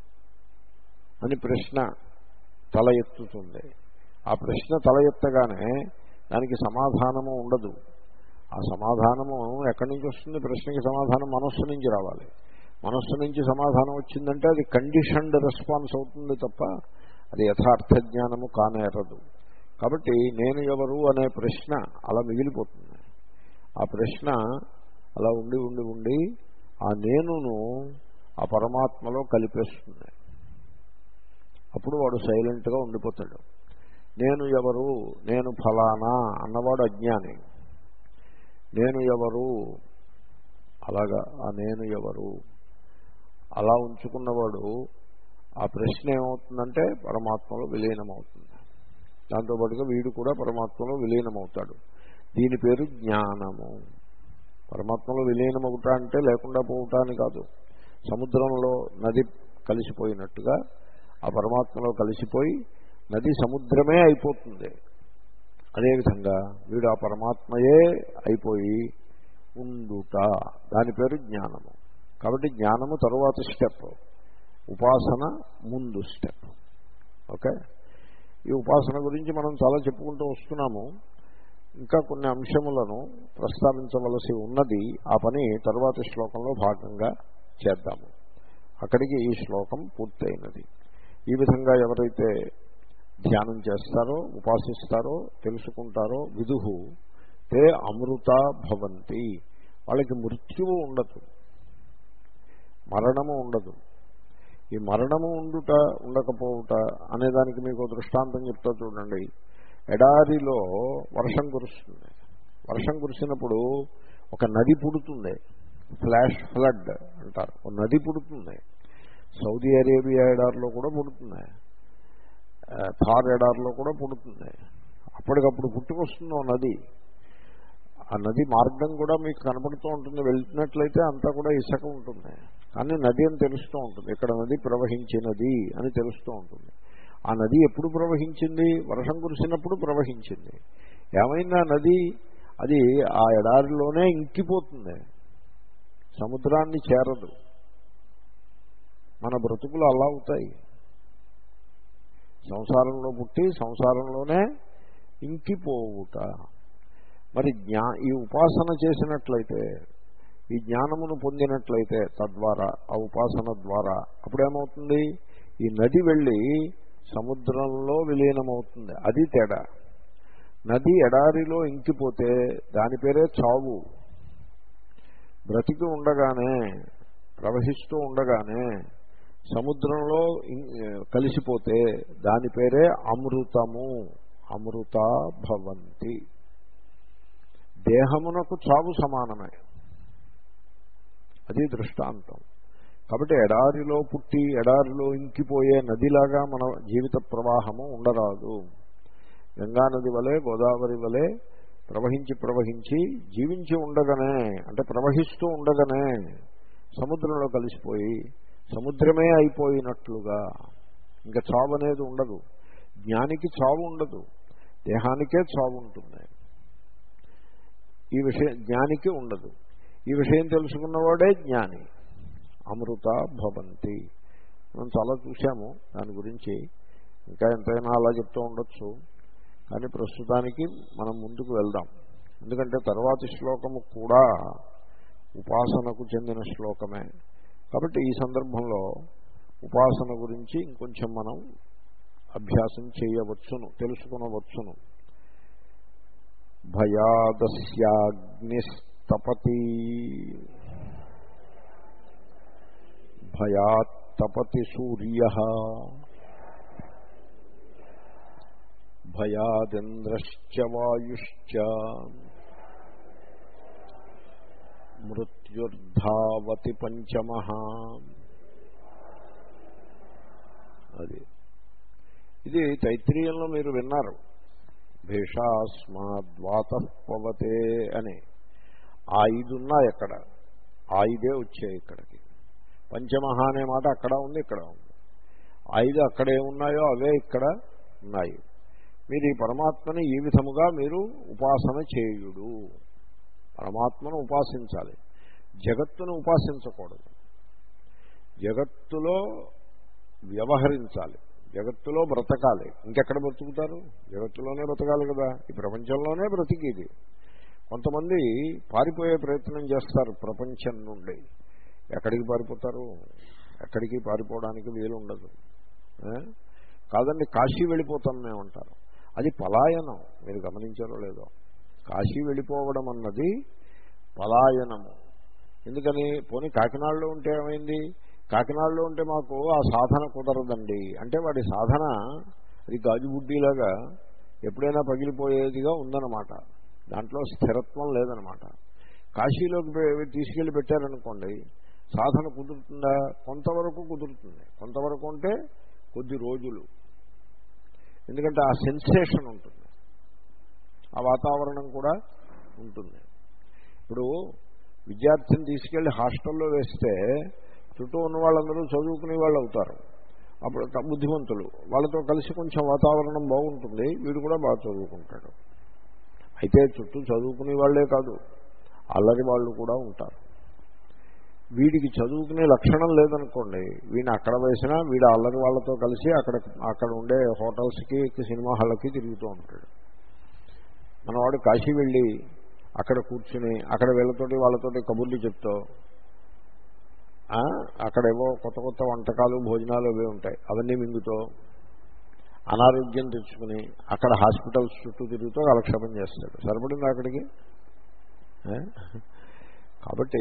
అని ప్రశ్న తల ఎత్తుతుంది. ఆ ప్రశ్న తల ఎత్తగానే దానికి సమాధానము ఉండదు. ఆ సమాధానము ఎక్కడి నుంచి వస్తుంది? ప్రశ్నకి సమాధానం మనస్సు నుంచి రావాలి. మనస్సు నుంచి సమాధానం వచ్చిందంటే అది కండిషన్డ్ రెస్పాన్స్ అవుతుంది తప్ప అది యథార్థ జ్ఞానము కానేరదు. కాబట్టి నేను ఎవరు అనే ప్రశ్న అలా మిగిలిపోతుంది. ఆ ప్రశ్న అలా ఉండి ఉండి ఉండి ఆ నేనును ఆ పరమాత్మలో కలిపేస్తుంది. అప్పుడు వాడు సైలెంట్గా ఉండిపోతాడు. నేను ఎవరు, నేను ఫలానా అన్నవాడు అజ్ఞాని. నేను ఎవరు, అలాగా ఆ నేను ఎవరు అలా ఉంచుకున్నవాడు ఆ ప్రశ్న ఏమవుతుందంటే పరమాత్మలో విలీనమవుతుంది. దాంతోపాటుగా వీడు కూడా పరమాత్మలో విలీనమవుతాడు. దీని పేరు జ్ఞానము. పరమాత్మలో విలీనమవుతా అంటే లేకుండా పోవుటా అని కాదు. సముద్రంలో నది కలిసిపోయినట్టుగా ఆ పరమాత్మలో కలిసిపోయి నది సముద్రమే అయిపోతుంది. అదేవిధంగా వీడు ఆ పరమాత్మయే అయిపోయి ఉండుట, దాని పేరు జ్ఞానము. కాబట్టి జ్ఞానము తరువాత స్టెప్, ఉపాసన ముందు స్టెప్. ఓకే, ఈ ఉపాసన గురించి మనం చాలా చెప్పుకుంటూ వస్తున్నాము. ఇంకా కొన్ని అంశములను ప్రస్తావించవలసి ఉన్నది. ఆ పని తరువాతి శ్లోకంలో భాగంగా చేద్దాము. అక్కడికి ఈ శ్లోకం పూర్తయినది. ఈ విధంగా ఎవరైతే ధ్యానం చేస్తారో, ఉపాసిస్తారో, తెలుసుకుంటారో విదుహు తే అమృత భవంతి. వాళ్ళకి మృత్యువు ఉండదు, మరణము ఉండదు. ఈ మరణము ఉండుట ఉండకపోవుట అనేదానికి మీకు దృష్టాంతం చెప్తా చూడండి. ఎడారిలో వర్షం కురుస్తుంది. వర్షం కురిసినప్పుడు ఒక నది పుడుతుంది. ఫ్లాష్ ఫ్లడ్ అంటారు. ఒక నది పుడుతుంది. సౌదీ అరేబియా ఎడారిలో కూడా పుడుతుంది, థార్ ఎడారిలో కూడా పుడుతుంది. అప్పటికప్పుడు పుట్టుకొస్తుంది నది. ఆ నది మార్గం కూడా మీకు కనపడుతూ ఉంటుంది. వెళ్తున్నట్లయితే అంతా కూడా ఇసుక ఉంటుంది, కానీ నది అని తెలుస్తూ ఉంటుంది. ఇక్కడ నది ప్రవహించినది అని తెలుస్తూ ఉంటుంది. ఆ నది ఎప్పుడు ప్రవహించింది? వర్షం కురిసినప్పుడు ప్రవహించింది. ఏమైనా నది అది ఆ ఎడారిలోనే ఇంకిపోతుంది, సముద్రాన్ని చేరదు. మన బ్రతుకులు అలా అవుతాయి. సంసారంలో పుట్టి సంసారంలోనే ఇంకిపోవుట. మరి జ్ఞా ఈ ఉపాసన చేసినట్లయితే, ఈ జ్ఞానమును పొందినట్లయితే తద్వారా, ఆ ఉపాసన ద్వారా అప్పుడేమవుతుంది? ఈ నది వెళ్ళి సముద్రంలో విలీనమవుతుంది. అది తేడా. నది ఎడారిలో ఇంకిపోతే దాని పేరే చావు. బ్రతికి ఉండగానే, ప్రవహిస్తూ ఉండగానే సముద్రంలో కలిసిపోతే దాని పేరే అమృతము. అమృత భవంతి. దేహమునకు చావు సమానమే. అది దృష్టాంతం. కాబట్టి ఎడారిలో పుట్టి ఎడారిలో ఇంకిపోయే నదిలాగా మన జీవిత ప్రవాహము ఉండరాదు. గంగా నది వలె, గోదావరి వలె ప్రవహించి ప్రవహించి జీవించి ఉండగానే, అంటే ప్రవహిస్తూ ఉండగానే సముద్రంలో కలిసిపోయి సముద్రమే అయిపోయినట్లుగా ఇంకా చావు అనేది ఉండదు. జ్ఞానికి చావు ఉండదు, దేహానికే చావు ఉంటుంది. ఈ విషయం జ్ఞానికి ఉండదు. ఈ విషయం తెలుసుకున్నవాడే జ్ఞాని. అమృత భవంతి. మనం చాలా చూసాము దాని గురించి. ఇంకా ఎంతైనా అలా చెప్తూ ఉండొచ్చు, కానీ ప్రస్తుతానికి మనం ముందుకు వెళ్దాం. ఎందుకంటే తర్వాతి శ్లోకము కూడా ఉపాసనకు చెందిన శ్లోకమే. కాబట్టి ఈ సందర్భంలో ఉపాసన గురించి ఇంకొంచెం మనం అభ్యాసం చేయవచ్చును, తెలుసుకునవచ్చును. భయాదస్యాగ్నిస్తపతి భయాత్తపతి సూర్యః భయాదింద్రశ్చ వాయుశ్చ మృత్యుర్ధావతి పంచమః. అది ఇది తైత్రీయంలో మీరు విన్నారు. భేషాస్మాద్వాతః పవతే అని ఆ ఐదున్నాయి అక్కడ, ఆ ఐదే వచ్చాయి ఇక్కడికి. పంచమహ అనే మాట అక్కడ ఉంది, ఇక్కడ ఉంది. ఐదు అక్కడ ఏమున్నాయో అవే ఇక్కడ ఉన్నాయి. మీరు ఈ పరమాత్మని ఈ విధముగా మీరు ఉపాసన చేయుడు. పరమాత్మను ఉపాసించాలి, జగత్తును ఉపాసించకూడదు. జగత్తులో వ్యవహరించాలి, జగత్తులో బ్రతకాలి. ఇంకెక్కడ బ్రతుకుతారు? జగత్తులోనే బ్రతకాలి కదా, ఈ ప్రపంచంలోనే బ్రతికేది. కొంతమంది పారిపోయే ప్రయత్నం చేస్తారు ప్రపంచం నుండి. ఎక్కడికి పారిపోతారు? ఎక్కడికి పారిపోవడానికి వీలు ఉండదు. కాదండి, కాశీ వెళ్ళిపోతాం మేమంటారు. అది పలాయనం. మీరు గమనించారో లేదో, కాశీ వెళ్ళిపోవడం అన్నది పలాయనము. ఎందుకని? పోనీ కాకినాడలో ఉంటే ఏమైంది? కాకినాడలో ఉంటే మాకు ఆ సాధన కుదరదండి అంటే వాడి సాధన అది గాజుబుడ్డీలాగా ఎప్పుడైనా పగిలిపోయేదిగా ఉందన్నమాట. దాంట్లో స్థిరత్వం లేదనమాట. కాశీలోకి తీసుకెళ్ళి పెట్టారనుకోండి, సాధన కుదురుతుందా? కొంతవరకు కుదురుతుంది. కొంతవరకు అంటే కొద్ది రోజులు. ఎందుకంటే ఆ సెన్సేషన్ ఉంటుంది, ఆ వాతావరణం కూడా ఉంటుంది. ఇప్పుడు విద్యార్థిని తీసుకెళ్ళి హాస్టల్లో వేస్తే చుట్టూ ఉన్న వాళ్ళందరూ చదువుకునే వాళ్ళు అవుతారు. అప్పుడు బుద్ధిమంతులు, వాళ్ళతో కలిసి కొంచెం వాతావరణం బాగుంటుంది, వీడు కూడా బాగా చదువుకుంటాడు. అయితే చుట్టూ చదువుకునే వాళ్ళే కాదు, అల్లరి వాళ్ళు కూడా ఉంటారు. వీడికి చదువుకునే లక్షణం లేదనుకోండి, వీడిని అక్కడ వేసినా వీడు అల్లరి వాళ్ళతో కలిసి అక్కడ అక్కడ ఉండే హోటల్స్కి సినిమా హాళ్ళకి తిరుగుతూ ఉంటాడు. మనవాడు కాశీ వెళ్ళి అక్కడ కూర్చుని అక్కడ వీళ్ళతోటి వాళ్ళతోటి కబుర్లు చెప్తూ అక్కడేవో కొత్త కొత్త వంటకాలు భోజనాలు అవే ఉంటాయి, అవన్నీ మింగుతో అనారోగ్యం తెచ్చుకుని అక్కడ హాస్పిటల్స్ చుట్టూ తిరుగుతూ కాలక్షేపం చేస్తాడు. సరిపడింది అక్కడికి. కాబట్టి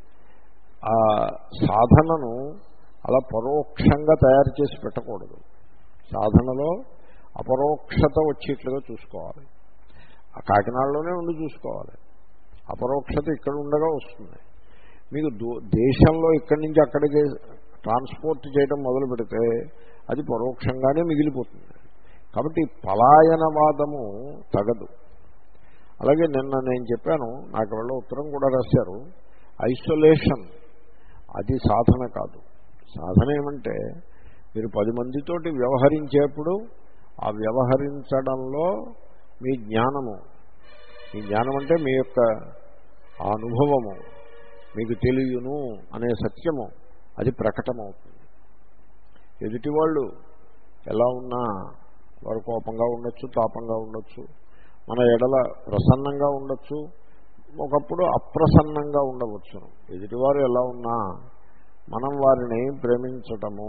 ఆ సాధనను అలా పరోక్షంగా తయారు చేసి పెట్టకూడదు. సాధనలో అపరోక్షత వచ్చేట్లుగా చూసుకోవాలి. ఆ కాకినాడలోనే ఉండి చూసుకోవాలి. అపరోక్షత ఇక్కడ ఉండగా వస్తుంది. మీకు దేశంలో ఇక్కడి నుంచి అక్కడికి ట్రాన్స్పోర్ట్ చేయడం మొదలు పెడితే అది పరోక్షంగానే మిగిలిపోతుంది. కాబట్టి పలాయనవాదము తగదు. అలాగే నిన్న నేను చెప్పాను, నాకు ఎవరో ఉత్తరం కూడా రాశారు, ఐసోలేషన్ అది సాధన కాదు. సాధన ఏమంటే మీరు పది మందితోటి వ్యవహరించేప్పుడు ఆ వ్యవహరించడంలో మీ జ్ఞానము, మీ జ్ఞానం అంటే మీ యొక్క అనుభవము, మీకు తెలియను అనే సత్యము అది ప్రకటమవుతుంది. ఎదుటివాళ్ళు ఎలా ఉన్నా వారు కోపంగా ఉండొచ్చు, తాపంగా ఉండొచ్చు, మన ఎడల ప్రసన్నంగా ఉండొచ్చు, ఒకప్పుడు అప్రసన్నంగా ఉండవచ్చును. ఎదుటివారు ఎలా ఉన్నా మనం వారిని ప్రేమించటము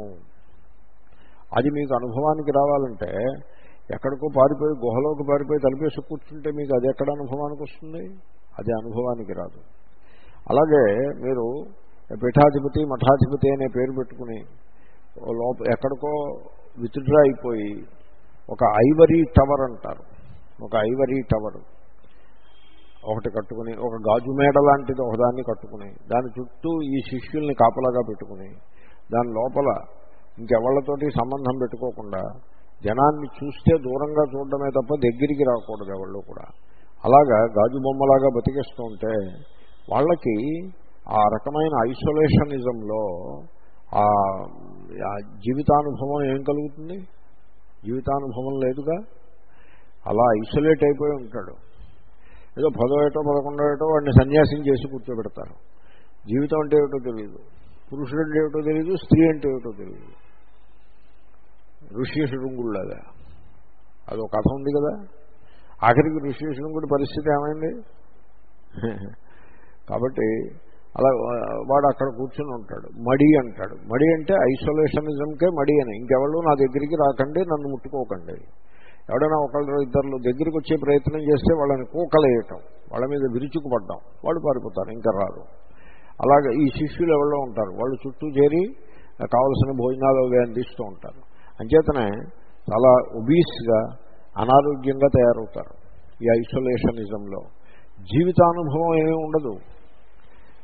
అది మీకు అనుభవానికి రావాలంటే ఎక్కడికో పారిపోయి గుహలోకి పారిపోయి తలిపేసి కూర్చుంటే మీకు అది ఎక్కడ అనుభవానికి వస్తుంది? అది అనుభవానికి రాదు. అలాగే మీరు పీఠాధిపతి మఠాధిపతి అనే పేరు పెట్టుకుని లోప ఎక్కడికో విత్డ్రా అయిపోయి ఒక ఐవరీ టవర్ అంటారు, ఒక ఐవరీ టవర్ ఒకటి కట్టుకుని, ఒక గాజు మేడ లాంటిది ఒకదాన్ని కట్టుకుని దాని చుట్టూ ఈ శిష్యుల్ని కాపలాగా పెట్టుకుని దాని లోపల ఇంకెవళ్లతోటి సంబంధం పెట్టుకోకుండా జనాన్ని చూస్తే దూరంగా చూడడమే తప్ప దగ్గరికి రాకూడదు ఎవళ్ళు కూడా. అలాగా గాజు బొమ్మలాగా బతికేస్తూ ఉంటే వాళ్ళకి ఆ రకమైన ఐసోలేషనిజంలో ఆ జీవితానుభవం ఏం కలుగుతుంది? జీవితానుభవం లేదుగా. అలా ఐసోలేట్ అయిపోయి ఉంటాడు. ఏదో పదో ఏటో పదకొండో ఏటో వాడిని సన్యాసం చేసి కూర్చోబెడతారు. జీవితం అంటే ఏమిటో తెలియదు, పురుషుడు అంటే ఏమిటో తెలియదు, స్త్రీ అంటే ఏమిటో తెలియదు. ఋష్యశృంగుళ్ళగా అదో కథ ఉంది కదా. ఆఖరికి ఋష్యశృంగుడి పరిస్థితి ఏమైంది? కాబట్టి అలా వాడు అక్కడ కూర్చుని ఉంటాడు. మడి అంటాడు. మడి అంటే ఐసోలేషనిజంకే మడి అని. ఇంకెవళ్ళు నా దగ్గరికి రాకండి, నన్ను ముట్టుకోకండి. ఎవడైనా ఒకళ్ళు ఇద్దరు దగ్గరికి వచ్చే ప్రయత్నం చేస్తే వాళ్ళని కూకలేయటం, వాళ్ళ మీద విరుచుకుపడ్డాం, వాళ్ళు పారిపోతారు, ఇంకా రారు. అలాగే ఈ శిష్యులు ఎవరో ఉంటారు, వాళ్ళు చుట్టూ చేరి కావలసిన భోజనాలు అవి అందిస్తూ ఉంటారు. అంచేతనే చాలా ఒబీస్గా అనారోగ్యంగా తయారవుతారు ఈ ఐసోలేషనిజంలో. జీవితానుభవం ఏమీ ఉండదు.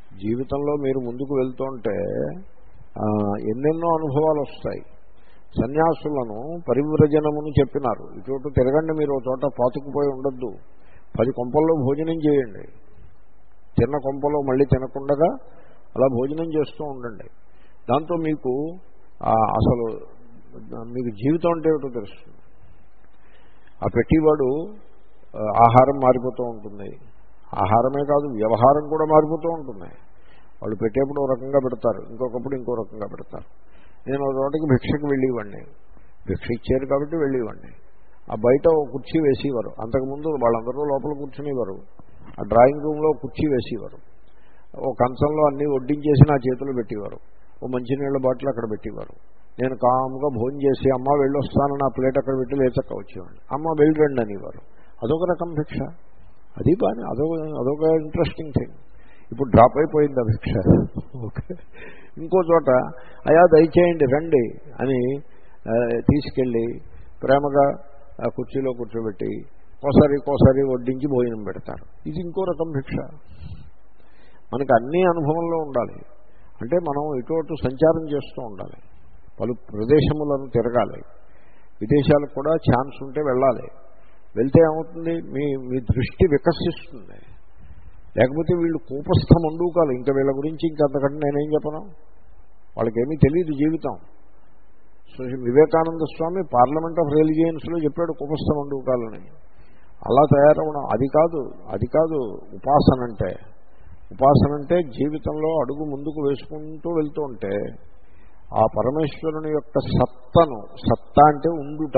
జీవితంలో మీరు ముందుకు వెళ్తుంటే ఎన్నెన్నో అనుభవాలు వస్తాయి. సన్యాసులను పరివ్రజనమును చెప్పినారు. ఇటు తిరగండి, మీరు ఒక చోట పాతుకుపోయి ఉండొద్దు, పది కొంపల్లో భోజనం చేయండి, తిన్న కొంపలో మళ్ళీ తినకుండగా అలా భోజనం చేస్తూ ఉండండి. దాంతో మీకు అసలు మీకు జీవితం అంటే ఏమిటో తెలుస్తుంది. ఆ పెట్టివాడు ఆహారం మారిపోతూ ఉంటుంది, ఆహారమే కాదు వ్యవహారం కూడా మారిపోతూ ఉంటుంది. వాళ్ళు పెట్టేప్పుడు ఒక రకంగా పెడతారు, ఇంకొకప్పుడు ఇంకో రకంగా పెడతారు. నేను ఒక చోటకి భిక్షకు వెళ్ళేవాడిని, భిక్ష ఇచ్చారు కాబట్టి వెళ్ళేవాడిని. ఆ బయట ఒక కుర్చీ వేసేవారు, అంతకుముందు వాళ్ళందరూ లోపల కూర్చునేవారు. ఆ డ్రాయింగ్ రూమ్లో కుర్చీ వేసేవారు, ఓ కంచంలో అన్నీ వడ్డించేసి నా చేతులు పెట్టేవారు, ఓ మంచినీళ్ళ బాటిల్ అక్కడ పెట్టేవారు. నేను కాముగా భోజనం చేసి అమ్మ వెళ్ళొస్తాను, నా ప్లేట్ అక్కడ పెట్టి లేచక్క వచ్చేవాడిని. అమ్మ వెళ్ళండి అనేవారు. అదొక రకం భిక్ష, అది బాగా అదొక అదొక ఇంట్రెస్టింగ్ థింగ్. ఇప్పుడు డ్రాప్ అయిపోయింది ఆ భిక్ష. ఓకే, ఇంకో చోట అయా దయచేయండి రండి అని తీసుకెళ్ళి ప్రేమగా కుర్చీలో కూర్చోబెట్టి కోసారి కోసారి వడ్డించి భోజనం పెడతారు. ఇది ఇంకో రకం భిక్ష. మనకు అన్ని అనుభవంలో ఉండాలి అంటే మనం ఇటు సంచారం చేస్తూ ఉండాలి, పలు ప్రదేశములను తిరగాలి, విదేశాలకు కూడా ఛాన్స్ ఉంటే వెళ్ళాలి. వెళ్తే ఏమవుతుంది, మీ మీ దృష్టి వికసిస్తుంది. లేకపోతే వీళ్ళు కూపస్థ మండూకాలు, ఇంకా వీళ్ళ గురించి ఇంకా అంతకంటే నేనేం చెప్పను, వాళ్ళకేమీ తెలియదు జీవితం. So Vivekananda Swami parliament of రిలిజియన్స్లో చెప్పాడు కూపస్థ మండూకాలని. అలా తయారవడం అది కాదు, అది కాదు ఉపాసన అంటే. ఉపాసన అంటే జీవితంలో అడుగు ముందుకు వేసుకుంటూ వెళ్తూ ఉంటే ఆ పరమేశ్వరుని యొక్క సత్తను, సత్తా అంటే ఉండుట,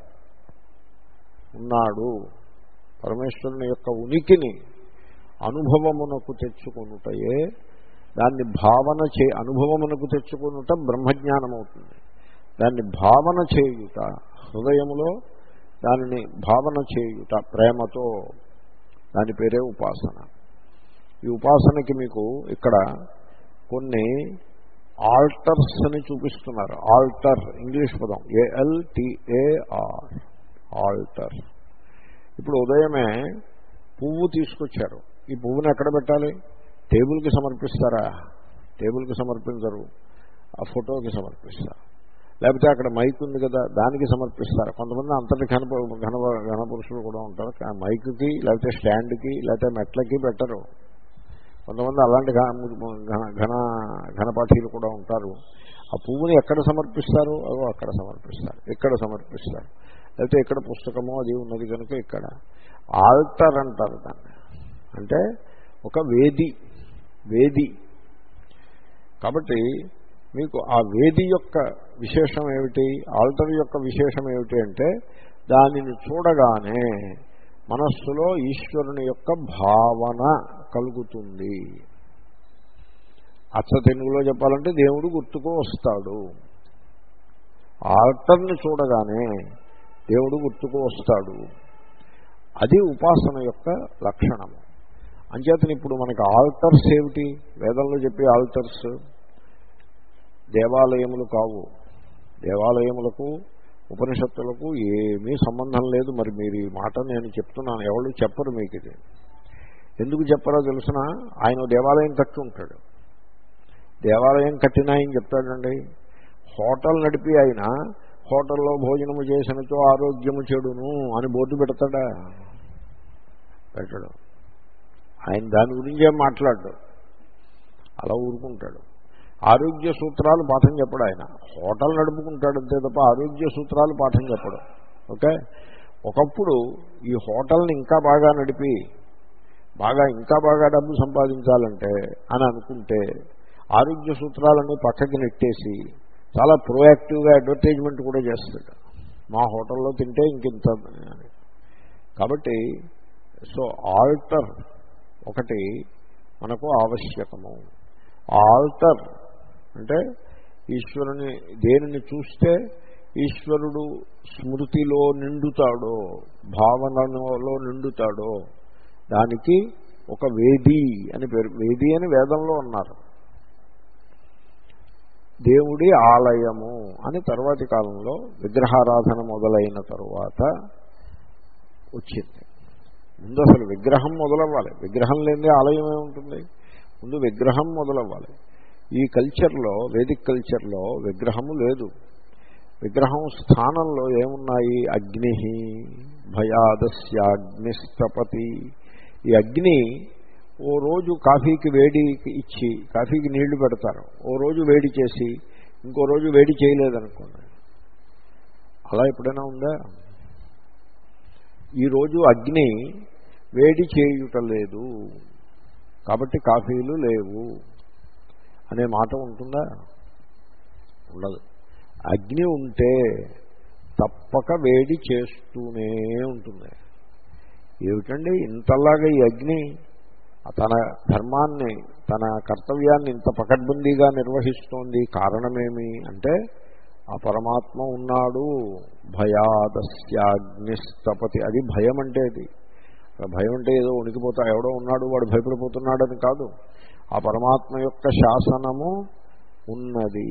ఉన్నాడు, పరమేశ్వరుని యొక్క ఉనికిని అనుభవమునకు తెచ్చుకొనుటయే దాన్ని భావన చే అనుభవమునకు తెచ్చుకొనుట బ్రహ్మజ్ఞానం అవుతుంది. దాన్ని భావన చేయుట, హృదయములో దానిని భావన చేయుట ప్రేమతో, దాని పేరే ఉపాసన. ఈ ఉపాసనకి మీకు ఇక్కడ కొన్ని ఆల్టర్స్ అని చూపిస్తున్నారు. ఆల్టర్ ఇంగ్లీష్ పదం ఏఎల్టీఏఆర్, ఆల్టర్. ఇప్పుడు ఉదయమే పువ్వు తీసుకొచ్చారు, ఈ పువ్వుని ఎక్కడ పెట్టాలి? టేబుల్కి సమర్పిస్తారా? టేబుల్కి సమర్పించరు, ఆ ఫోటోకి సమర్పిస్తారు. లేకపోతే అక్కడ మైక్ ఉంది కదా దానికి సమర్పిస్తారు. కొంతమంది అంతటి ఘన ఘన ఘనపురుషులు కూడా ఉంటారు, మైక్కి లేకపోతే స్టాండ్కి లేకపోతే మెట్లకి పెట్టరు. కొంతమంది అలాంటి ఘన ఘన ఘనపాఠీలు కూడా ఉంటారు. ఆ పువ్వుని ఎక్కడ సమర్పిస్తారు? అదో అక్కడ సమర్పిస్తారు, ఇక్కడ సమర్పిస్తారు. లేకపోతే ఇక్కడ పుస్తకము అది ఉన్నది కనుక ఇక్కడ. ఆల్టర్ అంటారు దాన్ని, అంటే ఒక వేది, వేది. కాబట్టి మీకు ఆ వేది యొక్క విశేషం ఏమిటి, ఆల్టర్ యొక్క విశేషం ఏమిటి అంటే దానిని చూడగానే మనస్సులో ఈశ్వరుని యొక్క భావన కలుగుతుంది. అచ్చ తెలుగులో చెప్పాలంటే దేవుడు గుర్తుకు వస్తాడు. ఆల్టర్ని చూడగానే దేవుడు గుర్తుకు వస్తాడు. అది ఉపాసన యొక్క లక్షణము. అంచేతని ఇప్పుడు మనకి ఆల్టర్స్ ఏమిటి? వేదంలో చెప్పే ఆల్టర్స్ దేవాలయములు కావు. దేవాలయములకు ఉపనిషత్తులకు ఏమీ సంబంధం లేదు. మరి మీరు ఈ మాట నేను చెప్తున్నాను, ఎవరు చెప్పరు మీకు ఇది. ఎందుకు చెప్పరో తెలుసిన, ఆయన దేవాలయం కట్టి ఉంటాడు. దేవాలయం కట్టిన ఆయన చెప్తాడండి, హోటల్ నడిపి ఆయన హోటల్లో భోజనము చేసినచో ఆరోగ్యము చెడును అని బోర్డు పెడతాడా? పెట్టడు. ఆయన దాని గురించి ఏం మాట్లాడు, అలా ఊరుకుంటాడు. ఆరోగ్య సూత్రాలు పాఠం చెప్పడు ఆయన. హోటల్ నడుపుకుంటాడు అంతే తప్ప ఆరోగ్య సూత్రాలు పాఠం చెప్పడు. ఓకే, ఒకప్పుడు ఈ హోటల్ని ఇంకా బాగా నడిపి బాగా ఇంకా బాగా డబ్బు సంపాదించాలంటే అని అనుకుంటే ఆరోగ్య సూత్రాలన్నీ పక్కకి నెట్టేసి చాలా ప్రోయాక్టివ్గా అడ్వర్టైజ్మెంట్ కూడా చేస్తాడు, మా హోటల్లో తింటే ఇంకింత అని. కాబట్టి సో ఆల్టర్ ఒకటి మనకు ఆవశ్యకము. ఆల్టర్ అంటే ఈశ్వరుని దేనిని చూస్తే ఈశ్వరుడు స్మృతిలో నిండుతాడో, భావనలో నిండుతాడో దానికి ఒక వేది అని పేరు. వేది అని వేదంలో అన్నారు. దేవుడి ఆలయము అని తర్వాతి కాలంలో విగ్రహారాధన మొదలైన తరువాత వచ్చింది. ముందు అసలు విగ్రహం మొదలవ్వాలి. విగ్రహం లేని ఆలయం ఏముంటుంది? ముందు విగ్రహం మొదలవ్వాలి. ఈ కల్చర్లో, వేదిక్ కల్చర్లో విగ్రహము లేదు. విగ్రహం స్థానంలో ఏమున్నాయి? అగ్ని, భయాదస్యాగ్నిస్తపతి. ఈ అగ్ని ఓ రోజు కాఫీకి వేడి ఇచ్చి కాఫీకి నీళ్లు పెడతారు, ఓ రోజు వేడి చేసి ఇంకో రోజు వేడి చేయలేదనుకోండి, అలా ఎప్పుడైనా ఉందా? ఈరోజు అగ్ని వేడి చేయుట లేదు కాబట్టి కాఫీలు లేవు అనే మాట ఉంటుందా? ఉండదు. అగ్ని ఉంటే తప్పక వేడి చేస్తూనే ఉంటుంది. ఏమిటండి ఇంతలాగా ఈ అగ్ని తన ధర్మాన్ని, తన కర్తవ్యాన్ని ఇంత పకడ్బందీగా నిర్వహిస్తోంది? కారణమేమి అంటే ఆ పరమాత్మ ఉన్నాడు. భయాదస్యాగ్నిస్తపతి. అది భయం అంటే. అది భయం అంటే ఏదో ఉనికిపోతా ఎవడో ఉన్నాడు వాడు భయపడిపోతున్నాడని కాదు. ఆ పరమాత్మ యొక్క శాసనము ఉన్నది.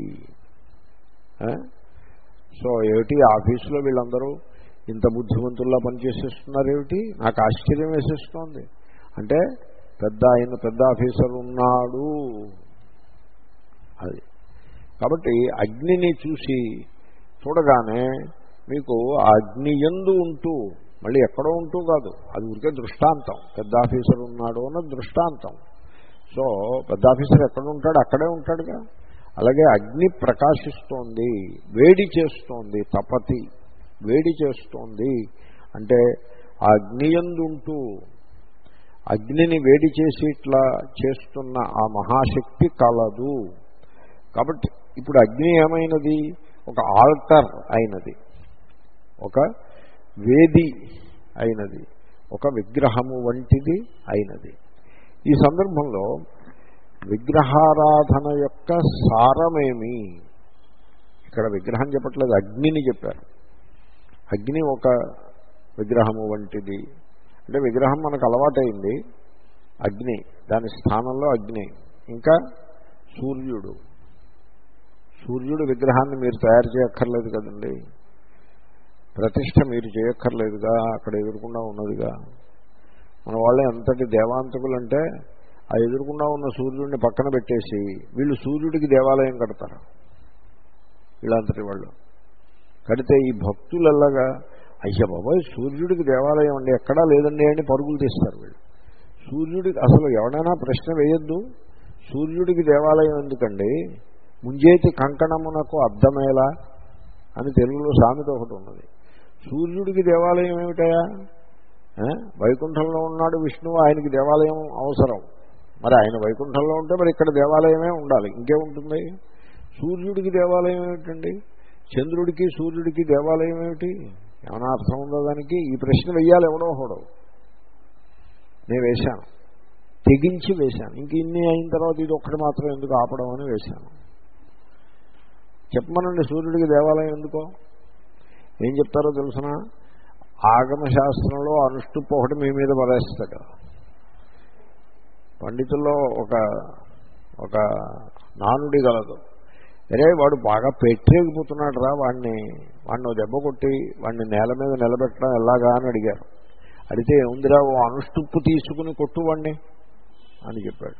సో ఏమిటి ఆఫీసులో వీళ్ళందరూ ఇంత బుద్ధిమంతుల్లా పనిచేసేస్తున్నారు ఏమిటి? నాకు ఆశ్చర్యం వేసేస్తోంది. అంటే పెద్ద ఆయన పెద్ద ఆఫీసర్ ఉన్నాడు అది. కాబట్టి అగ్నిని చూసి చూడగానే మీకు ఆ అగ్ని యందు ఉంటూ, మళ్ళీ ఎక్కడో ఉంటూ కాదు, అది ఊరికే దృష్టాంతం. పెద్ద ఆఫీసర్ ఉన్నాడు అన్న దృష్టాంతం. సో పెద్ద ఆఫీసర్ ఎక్కడ ఉంటాడు? అక్కడే ఉంటాడుగా. అలాగే అగ్ని ప్రకాశిస్తోంది, వేడి చేస్తోంది. తపతి, వేడి చేస్తోంది అంటే ఆ అగ్నియందుంటూ అగ్నిని వేడి చేసి ఇట్లా చేస్తున్న ఆ మహాశక్తి కలదు. కాబట్టి ఇప్పుడు అగ్ని ఏమైనది? ఒక ఆల్టర్ అయినది, ఒక వేది అయినది, ఒక విగ్రహము వంటిది అయినది. ఈ సందర్భంలో విగ్రహారాధన యొక్క సారమేమి? ఇక్కడ విగ్రహం చెప్పట్లేదు, అగ్నిని చెప్పారు. అగ్ని ఒక విగ్రహము వంటిది అంటే విగ్రహం మనకు అలవాటైంది. అగ్ని, దాని స్థానంలో అగ్ని. ఇంకా సూర్యుడు. సూర్యుడు విగ్రహాన్ని మీరు తయారు చేయక్కర్లేదు కదండి, ప్రతిష్ఠ మీరు చేయక్కర్లేదుగా, అక్కడ ఎదురుకుండా ఉన్నదిగా. మన వాళ్ళు ఎంతటి దేవాంతకులంటే ఆ ఎదురుకుండా ఉన్న సూర్యుడిని పక్కన పెట్టేసి వీళ్ళు సూర్యుడికి దేవాలయం కడతారు. వీళ్ళంతటి వాళ్ళు కడితే ఈ భక్తులల్లాగా అయ్య బాబాయ్ సూర్యుడికి దేవాలయం అండి ఎక్కడా లేదండి అని పరుగులు తీస్తారు వీళ్ళు. సూర్యుడికి అసలు ఎవడైనా ప్రశ్న వేయొద్దు. సూర్యుడికి దేవాలయం ఎందుకండి? ముంజేతి కంకణమునకు అద్దమేలా అని తెలుగులో సామెత ఒకటి ఉన్నది. సూర్యుడికి దేవాలయం ఏమిటయా? వైకుంఠంలో ఉన్నాడు విష్ణువు, ఆయనకి దేవాలయం అవసరం. మరి ఆయన వైకుంఠంలో ఉంటే మరి ఇక్కడ దేవాలయమే ఉండాలి, ఇంకేముంటుంది? సూర్యుడికి దేవాలయం ఏమిటండి? చంద్రుడికి సూర్యుడికి దేవాలయం ఏమిటి? ఏమైనా అర్థం ఉందో దానికి? ఈ ప్రశ్న వెయ్యాలి ఎవడో ఒకడు. నేను వేశాను, తెగించి వేశాను. ఇంక ఇన్ని అయిన తర్వాత ఇది ఒక్కటి మాత్రం ఎందుకు ఆపడం అని వేశాను. చెప్పమనండి సూర్యుడికి దేవాలయం ఎందుకో? ఏం చెప్తారో తెలుసిన? ఆగమశాస్త్రంలో అనుష్టుప్పు ఒకటి మీ మీద పడేస్తాడు. పండితుల్లో ఒక ఒక నానుడి గలదు. అరే వాడు బాగా పెట్టేగిపోతున్నాడు రా, వాడిని వాడిని ఓ దెబ్బ కొట్టి వాడిని నేల మీద నిలబెట్టడం ఎలాగా అని అడిగారు. అడిగితే ఏముందిరా, ఓ అనుష్టుప్పు తీసుకుని కొట్టువాడిని అని చెప్పాడు.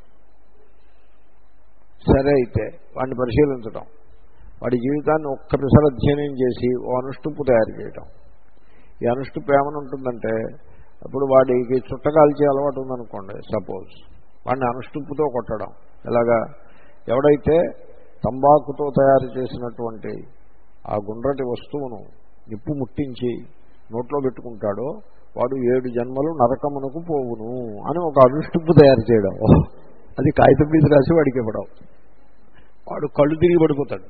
సరే అయితే వాడిని పరిశీలించడం, వాడి జీవితాన్ని ఒక్క పిసర అధ్యయనం చేసి ఓ అనుష్టుప్పు తయారు చేయడం. ఈ అనుష్టుప్పు ఏమని ఉంటుందంటే, అప్పుడు వాడికి చుట్టకాల్చే అలవాటు ఉందనుకోండి సపోజ్, వాడిని అనుష్టుప్పుతో కొట్టడం. ఎలాగా? ఎవడైతే తంబాకుతో తయారు చేసినటువంటి ఆ గుండ్రటి వస్తువును నిప్పు ముట్టించి నోట్లో పెట్టుకుంటాడో వాడు ఏడు జన్మలు నరకమునకు పోవును అని ఒక అనుష్టుప్పు తయారు చేయడం. అది కాగితం మీద రాసి వాడికి ఇవ్వడం. వాడు కళ్ళు తిరిగి పడిపోతాడు.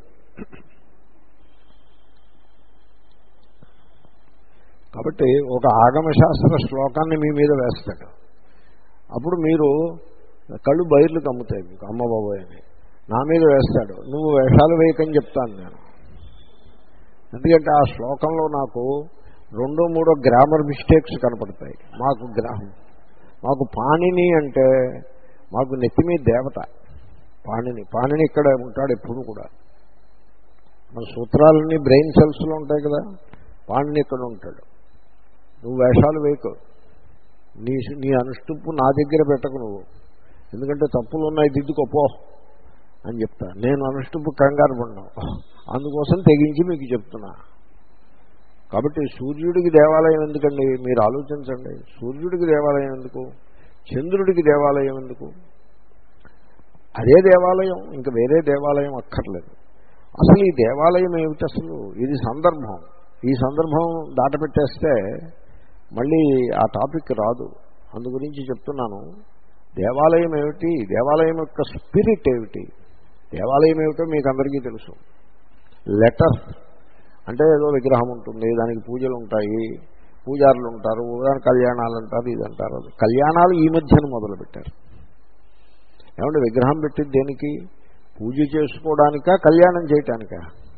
కాబట్టి ఒక ఆగమశాస్త్ర శ్లోకాన్ని మీ మీద వేస్తాడు. అప్పుడు మీరు కళ్ళు బయర్లు కమ్ముతాయి మీకు, అమ్మ బాబోయ్ అని. నా మీద వేస్తాడు, నువ్వు వేషాలు వేయకని చెప్తాను నేను. ఎందుకంటే ఆ శ్లోకంలో నాకు రెండో మూడో గ్రామర్ మిస్టేక్స్ కనపడతాయి. మాకు గ్రా మాకు పాణిని అంటే మాకు నెత్తి మీద దేవత పాణిని. పాణిని ఇక్కడ ఉంటాడు ఎప్పుడు కూడా. మన సూత్రాలన్నీ బ్రెయిన్ సెల్స్లో ఉంటాయి కదా, పాణిని ఇక్కడ ఉంటాడు. నువ్వు వేషాలు వేయకు, నీ నీ అనుష్టుప్పు నా దగ్గర పెట్టకు నువ్వు. ఎందుకంటే తప్పులు ఉన్నాయి దిద్దుకోపో అని చెప్తా. నేను అనుష్ఠుపు కంగారు పడినా, అందుకోసం తెగించి మీకు చెప్తున్నా. కాబట్టి సూర్యుడికి దేవాలయం ఎందుకండి మీరు ఆలోచించండి. సూర్యుడికి దేవాలయం ఎందుకు, చంద్రుడికి దేవాలయం ఎందుకు? అదే దేవాలయం, ఇంకా వేరే దేవాలయం అక్కర్లేదు. అసలు ఈ దేవాలయం ఏమిటి అసలు? ఇది సందర్భం. ఈ సందర్భం దాటపెట్టేస్తే మళ్ళీ ఆ టాపిక్ రాదు. అందు గురించి చెప్తున్నాను. దేవాలయం ఏమిటి, దేవాలయం యొక్క స్పిరిట్ ఏమిటి, దేవాలయం ఏమిటో మీకు అందరికీ తెలుసు. లెటర్ అంటే ఏదో విగ్రహం ఉంటుంది, దానికి పూజలు ఉంటాయి, పూజారులు ఉంటారు, దాని కళ్యాణాలు అంటారు, ఇది అంటారు. కళ్యాణాలు ఈ మధ్యన మొదలుపెట్టారు. ఏమంటే విగ్రహం పెట్టింది దేనికి? పూజ చేసుకోవడానికా, కళ్యాణం చేయటానికా?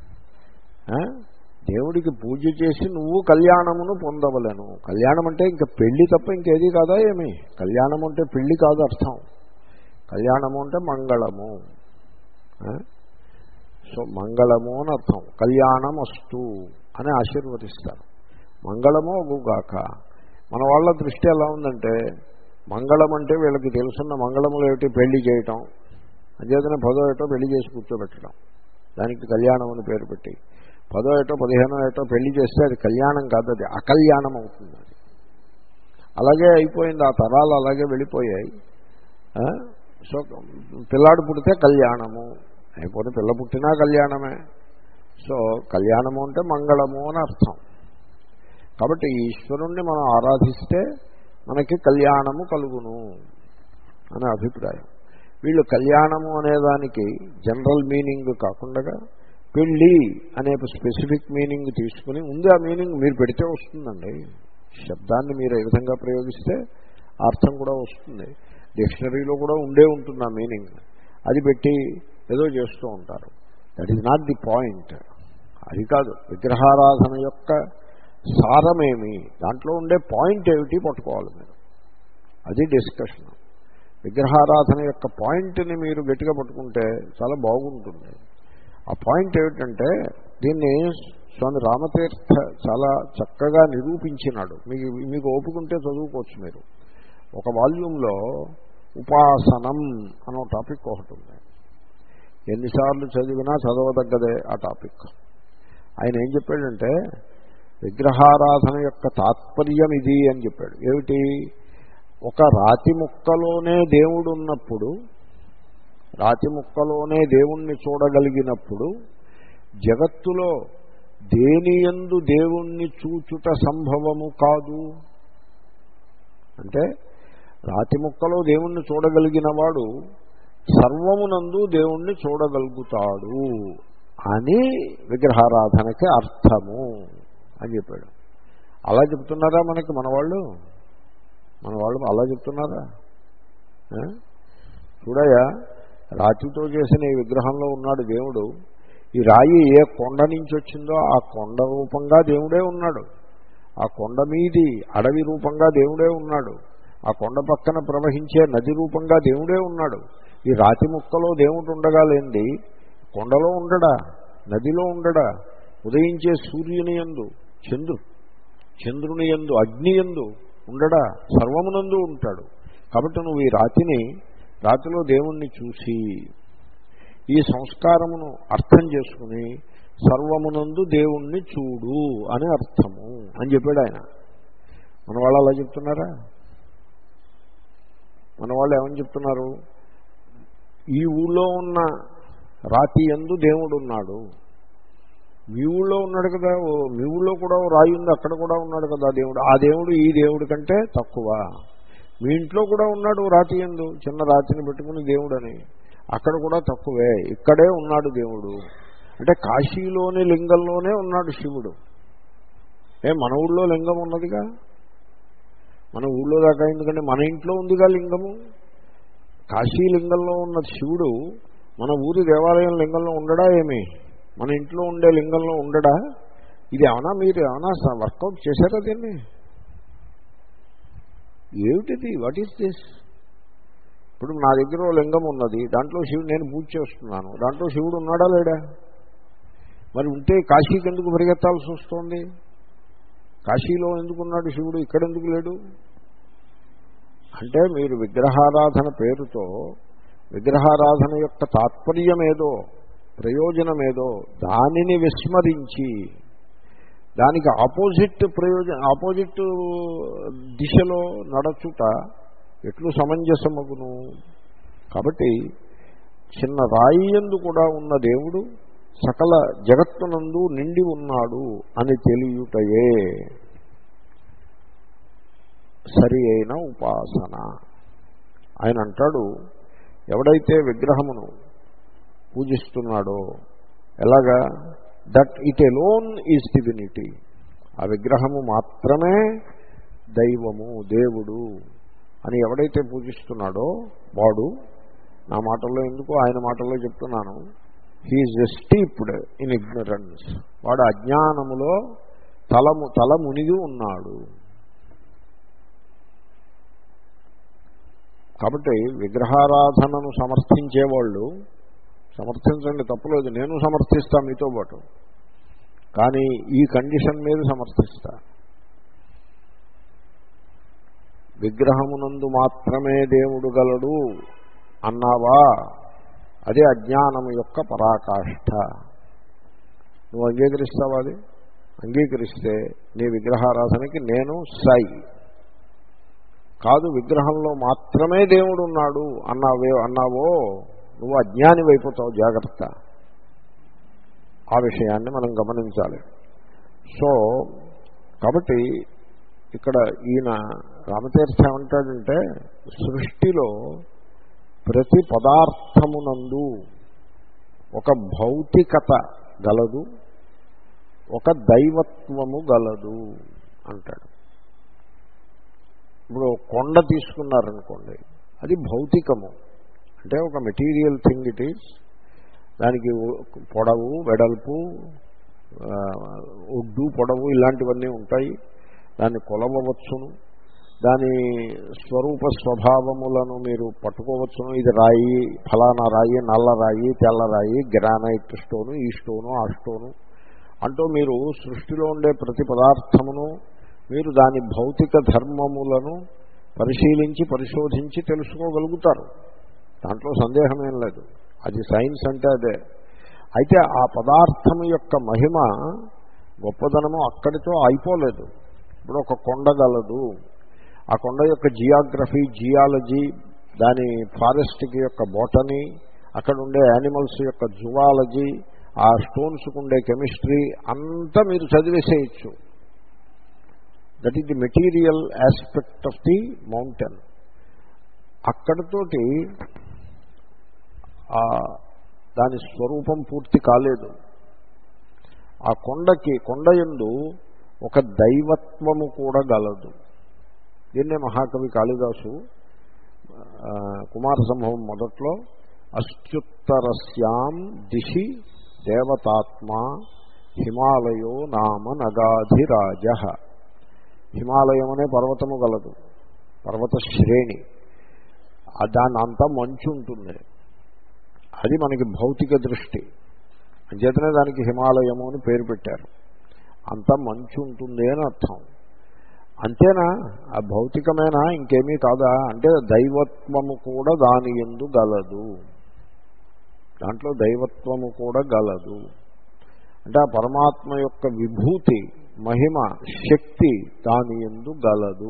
దేవుడికి పూజ చేసి నువ్వు కళ్యాణమును పొందవలను. కళ్యాణం అంటే ఇంకా పెళ్లి తప్ప ఇంకేది కాదా ఏమి? కళ్యాణం అంటే పెళ్లి కాదు అర్థం. కళ్యాణము అంటే మంగళము. సో మంగళము అని అర్థం. కళ్యాణం అస్తు అని ఆశీర్వదిస్తారు. మంగళము అగుగాక. మన వాళ్ళ దృష్టి ఎలా ఉందంటే మంగళం అంటే వీళ్ళకి తెలుసున్న మంగళములు ఏమిటి? పెళ్లి చేయటం. అదేదైనా పదో ఏటో పెళ్లి చేసి కూర్చోబెట్టడం, దానికి కళ్యాణం అని పేరు పెట్టి పదో ఏటో పదిహేనో ఏటో పెళ్లి చేస్తే అది కళ్యాణం కాదు, అది అకళ్యాణం అవుతుంది. అది అలాగే అయిపోయింది. ఆ తరాలు అలాగే వెళ్ళిపోయాయి. సో పిల్లాడు పుడితే కళ్యాణము అయిపోతే, పిల్ల పుట్టినా కళ్యాణమే. సో కళ్యాణము అంటే మంగళము అని అర్థం. కాబట్టి ఈశ్వరుణ్ణి మనం ఆరాధిస్తే మనకి కళ్యాణము కలుగును అనే అభిప్రాయం. వీళ్ళు కళ్యాణము అనేదానికి జనరల్ మీనింగ్ కాకుండా పెళ్ళి అనే స్పెసిఫిక్ మీనింగ్ తీసుకుని ఉంది. ఆ మీనింగ్ మీరు పెడితే వస్తుందండి. శబ్దాన్ని మీరు ఏ విధంగా ప్రయోగిస్తే అర్థం కూడా వస్తుంది. డిక్షనరీలో కూడా ఉండే ఉంటుంది ఆ మీనింగ్. అది పెట్టి ఏదో చేస్తూ ఉంటారు. That is not the point. అది కాదు విగ్రహారాధన యొక్క సారమేమి, దాంట్లో ఉండే పాయింట్ ఏమిటి పట్టుకోవాలి మీరు. అది డిస్కషన్. విగ్రహారాధన యొక్క పాయింట్ని మీరు గట్టిగా పట్టుకుంటే చాలా బాగుంటుంది. ఆ పాయింట్ ఏమిటంటే దీన్ని స్వామి రామతీర్థ చాలా చక్కగా నిరూపించినాడు. మీకు మీకు ఓపుకుంటే చదువుకోవచ్చు మీరు. ఒక వాల్యూమ్లో ఉపాసనం అనే టాపిక్ ఒకటి ఉంది. ఎన్నిసార్లు చదివినా చదవదగ్గదే ఆ టాపిక్. ఆయన ఏం చెప్పాడంటే విగ్రహారాధన యొక్క తాత్పర్యం ఇది అని చెప్పాడు. ఏమిటి? ఒక రాతి ముక్కలోనే దేవుడు ఉన్నప్పుడు, రాతి ముక్కలోనే దేవుణ్ణి చూడగలిగినప్పుడు జగత్తులో దేనియందు దేవుణ్ణి చూచుట సంభవము కాదు. అంటే రాతి ముక్కలో దేవుణ్ణి చూడగలిగిన వాడు సర్వమునందు దేవుణ్ణి చూడగలుగుతాడు అని విగ్రహారాధనకి అర్థము అని చెప్పాడు. అలా చెప్తున్నారా మనకి మన వాళ్ళు? మన వాళ్ళు అలా చెప్తున్నారా? చూడయా, రాతితో చేసిన ఈ విగ్రహంలో ఉన్నాడు దేవుడు. ఈ రాయి ఏ కొండ నుంచి వచ్చిందో ఆ కొండ రూపంగా దేవుడే ఉన్నాడు. ఆ కొండ మీది అడవి రూపంగా దేవుడే ఉన్నాడు. ఆ కొండ పక్కన ప్రవహించే నది రూపంగా దేవుడే ఉన్నాడు. ఈ రాతి ముక్కలో దేవుడు ఉండగా లేండి కొండలో ఉండడా, నదిలో ఉండడా, ఉదయించే సూర్యుని యందు, చంద్రు చంద్రుని యందు, అగ్ని యందు ఉండడా, సర్వమునందు ఉంటాడు. కాబట్టి నువ్వు ఈ రాతిని, రాతిలో దేవుణ్ణి చూసి ఈ సంస్కారమును అర్థం చేసుకుని సర్వమునందు దేవుణ్ణి చూడు అని అర్థము అని చెప్పాడు ఆయన. మన వాళ్ళు అలా చెప్తున్నారా? మన వాళ్ళు ఏమని చెప్తున్నారు? ఈ ఊళ్ళో ఉన్న రాతి యందు దేవుడు ఉన్నాడు. మీ ఊళ్ళో ఉన్నాడు కదా, మీ ఊళ్ళో కూడా రాయి ఉంది, అక్కడ కూడా ఉన్నాడు కదా దేవుడు. ఆ దేవుడు ఈ దేవుడి కంటే తక్కువ. మీ ఇంట్లో కూడా ఉన్నాడు రాతి యందు, చిన్న రాతిని పెట్టుకుని దేవుడని, అక్కడ కూడా తక్కువే. ఇక్కడే ఉన్నాడు దేవుడు. అంటే కాశీలోని లింగంలోనే ఉన్నాడు శివుడు. ఏ మన ఊళ్ళో లింగం ఉన్నదిగా, మన ఊళ్ళో దాకా ఎందుకంటే మన ఇంట్లో ఉందిగా లింగము. కాశీ లింగంలో ఉన్న శివుడు మన ఊరి దేవాలయం లింగంలో ఉండడా ఏమి? మన ఇంట్లో ఉండే లింగంలో ఉండడా? ఇది ఏమన్నా మీరు ఏమన్నా వర్కౌట్ చేశారా దీన్ని? ఏమిటిది? What is this? ఇప్పుడు నా దగ్గర లింగం ఉన్నది, దాంట్లో శివుడు, నేను పూజ చేస్తున్నాను, దాంట్లో శివుడు ఉన్నాడా లేడా? మరి ఉంటే కాశీకి ఎందుకు పరిగెత్తాల్సి వస్తుంది? కాశీలో ఎందుకున్నాడు శివుడు, ఇక్కడ ఎందుకు లేడు? అంటే మీరు విగ్రహారాధన పేరుతో విగ్రహారాధన యొక్క తాత్పర్యమేదో ప్రయోజనమేదో దానిని విస్మరించి దానికి ఆపోజిట్ ప్రయోజన ఆపోజిట్ దిశలో నడచుట ఎట్లు సమంజసమగును. కాబట్టి చిన్న రాయి యందు కూడా ఉన్న దేవుడు సకల జగత్తునందు నిండి ఉన్నాడు అని తెలియుటయే సరి అయిన ఉపాసన. ఆయన అంటాడు, ఎవడైతే విగ్రహమును పూజిస్తున్నాడో ఎలాగా, that it alone is divinity, ఆ విగ్రహము మాత్రమే దైవము దేవుడు అని ఎవడైతే పూజిస్తున్నాడో వాడు, నా మాటల్లో ఎందుకు ఆయన మాటల్లో చెప్తున్నాను, హీఈస్ స్టీప్డ్ ఇన్ ఇగ్నరెన్స్, వాడు అజ్ఞానములో తలము తల మునిగి ఉన్నాడు. కాబట్టి విగ్రహారాధనను సమర్థించేవాళ్ళు సమర్థించండి, తప్పులేదు, నేను సమర్థిస్తా మీతో పాటు, కానీ ఈ కండిషన్ మీద సమర్థిస్తా. విగ్రహమునందు మాత్రమే దేవుడు గలడు అన్నావా, అదే అజ్ఞానము యొక్క పరాకాష్ఠ. నువ్వు అంగీకరిస్తావా? అది అంగీకరిస్తే నీ విగ్రహారాధనకి నేను సై. కాదు, విగ్రహంలో మాత్రమే దేవుడు ఉన్నాడు అన్నావే అన్నావో నువ్వు అజ్ఞాని అయిపోతావు, జాగ్రత్త. ఆ విషయాన్ని మనం గమనించాలి. సో కాబట్టి ఇక్కడ ఈయన రామతీర్థ ఏమంటాడంటే, సృష్టిలో ప్రతి పదార్థమునందు ఒక భౌతికత గలదు, ఒక దైవత్వము గలదు అంటాడు. ఇప్పుడు కొండ తీసుకున్నారనుకోండి, అది భౌతికము, అంటే ఒక మెటీరియల్ థింగ్ ఇట్ ఈజ్. దానికి పొడవు వెడల్పు ఒడ్డు పొడవు ఇలాంటివన్నీ ఉంటాయి. దాన్ని కొలవవచ్చును, దాని స్వరూప స్వభావములను మీరు పట్టుకోవచ్చును. ఇది రాయి, ఫలానా రాయి, నల్ల రాయి, తెల్ల రాయి, గ్రానైట్ స్టోను, ఈ స్టోను, ఆ స్టోను అంటూ మీరు సృష్టిలో ఉండే ప్రతి పదార్థమును మీరు దాని భౌతిక ధర్మములను పరిశీలించి పరిశోధించి తెలుసుకోగలుగుతారు. దాంట్లో సందేహమేం లేదు. అది సైన్స్ అంటే అదే. అయితే ఆ పదార్థము యొక్క మహిమ గొప్పదనము అక్కడితో అయిపోలేదు. ఇప్పుడు ఒక కొండ గలదు, ఆ కొండ యొక్క జియోగ్రఫీ, జియాలజీ, దాని ఫారెస్ట్కి యొక్క బోటనీ, అక్కడ ఉండే యానిమల్స్ యొక్క జువాలజీ, ఆ స్టోన్స్కు ఉండే కెమిస్ట్రీ అంతా మీరు చదివేసేయచ్చు. That is the material aspect of the mountain. అక్కడితోటి దాని స్వరూపం పూర్తి కాలేదు. ఆ కొండకి కొండయందు ఒక దైవత్వము కూడా గలదు. దీన్నే మహాకవి కాళిదాసు కుమార సంభవం మొదట్లో అత్యుత్తరస్యాం దిశి దేవతాత్మ హిమాలయో నామ నగాధిరాజ. హిమాలయం అనే పర్వతము గలదు, పర్వత శ్రేణి. దాని అంతా మంచు ఉంటుంది. అది మనకి భౌతిక దృష్టి, అంచేతనే దానికి హిమాలయము అని పేరు పెట్టారు. అంతా మంచు ఉంటుంది అని అర్థం. అంతేనా? ఆ భౌతికమేనా, ఇంకేమీ కాదా అంటే దైవత్వము కూడా దాని యందు గలదు. దాంట్లో దైవత్వము కూడా గలదు. అంటే ఆ పరమాత్మ యొక్క విభూతి, మహిమ, శక్తి దాని యందు గలదు.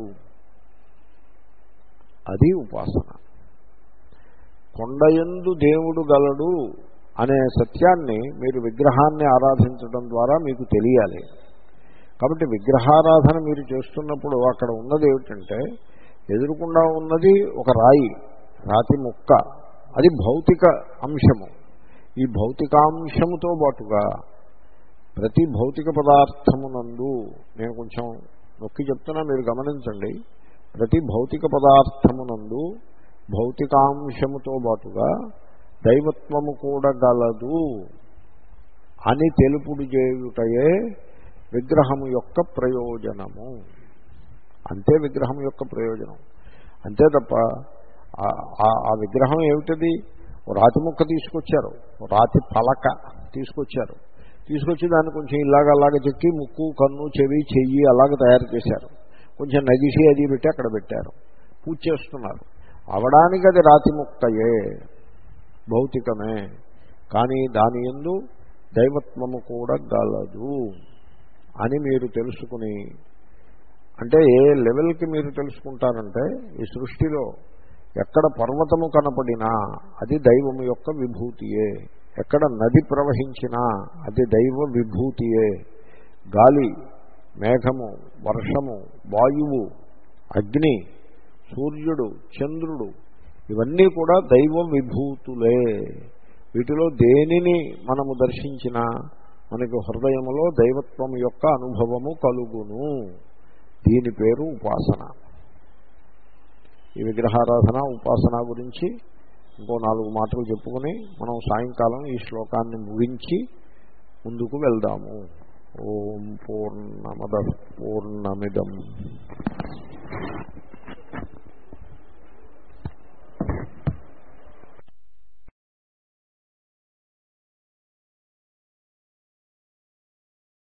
అది ఉపాసన. కొండయందు దేవుడు గలడు అనే సత్యాన్ని మీరు విగ్రహాన్ని ఆరాధించడం ద్వారా మీకు తెలియాలి. కాబట్టి విగ్రహారాధన మీరు చేస్తున్నప్పుడు అక్కడ ఉన్నది ఏమిటంటే, ఎదురుకుండా ఉన్నది ఒక రాయి, రాతి ముక్క, అది భౌతిక అంశము. ఈ భౌతికాంశముతో పాటుగా ప్రతి భౌతిక పదార్థమునందు, నేను కొంచెం నొక్కి చెప్తున్నా మీరు గమనించండి, ప్రతి భౌతిక పదార్థమునందు భౌతికాంశముతో పాటుగా దైవత్వము కూడా గలదు అని తెలుపుడు చేయుటయే విగ్రహము యొక్క ప్రయోజనము. అంతే విగ్రహం యొక్క ప్రయోజనం. అంతే తప్ప ఆ విగ్రహం ఏమిటది? రాతి ముక్క తీసుకొచ్చారు, రాతి పలక తీసుకొచ్చారు, తీసుకొచ్చి దాన్ని కొంచెం ఇలాగ అలాగ చెక్కి ముక్కు, కన్ను, చెవి, చెయ్యి అలాగ తయారు చేశారు. కొంచెం నగిసి అది పెట్టి అక్కడ పెట్టారు. పూజ చేస్తున్నారు. అవడానికి అది రాతి ముక్కయే, భౌతికమే. కానీ దాని యందు దైవత్వము కూడా గలదు అని మీరు తెలుసుకుని, అంటే ఏ లెవెల్కి మీరు తెలుసుకుంటారంటే, ఈ సృష్టిలో ఎక్కడ పర్వతము కనపడినా అది దైవము యొక్క విభూతియే, ఎక్కడ నది ప్రవహించినా అది దైవ విభూతియే, గాలి, మేఘము, వర్షము, వాయువు, అగ్ని, సూర్యుడు, చంద్రుడు ఇవన్నీ కూడా దైవ విభూతులే. వీటిలో దేనిని మనము దర్శించినా మనకు హృదయములో దైవత్వం యొక్క అనుభవము కలుగును. దీని పేరు ఉపాసన. ఈ విగ్రహారాధన ఉపాసన గురించి ఇంకో నాలుగు మాటలు చెప్పుకుని మనం సాయంకాలం ఈ శ్లోకాన్ని ముగించి ముందుకు వెళ్దాము. ఓం పూర్ణమద పూర్ణమిదం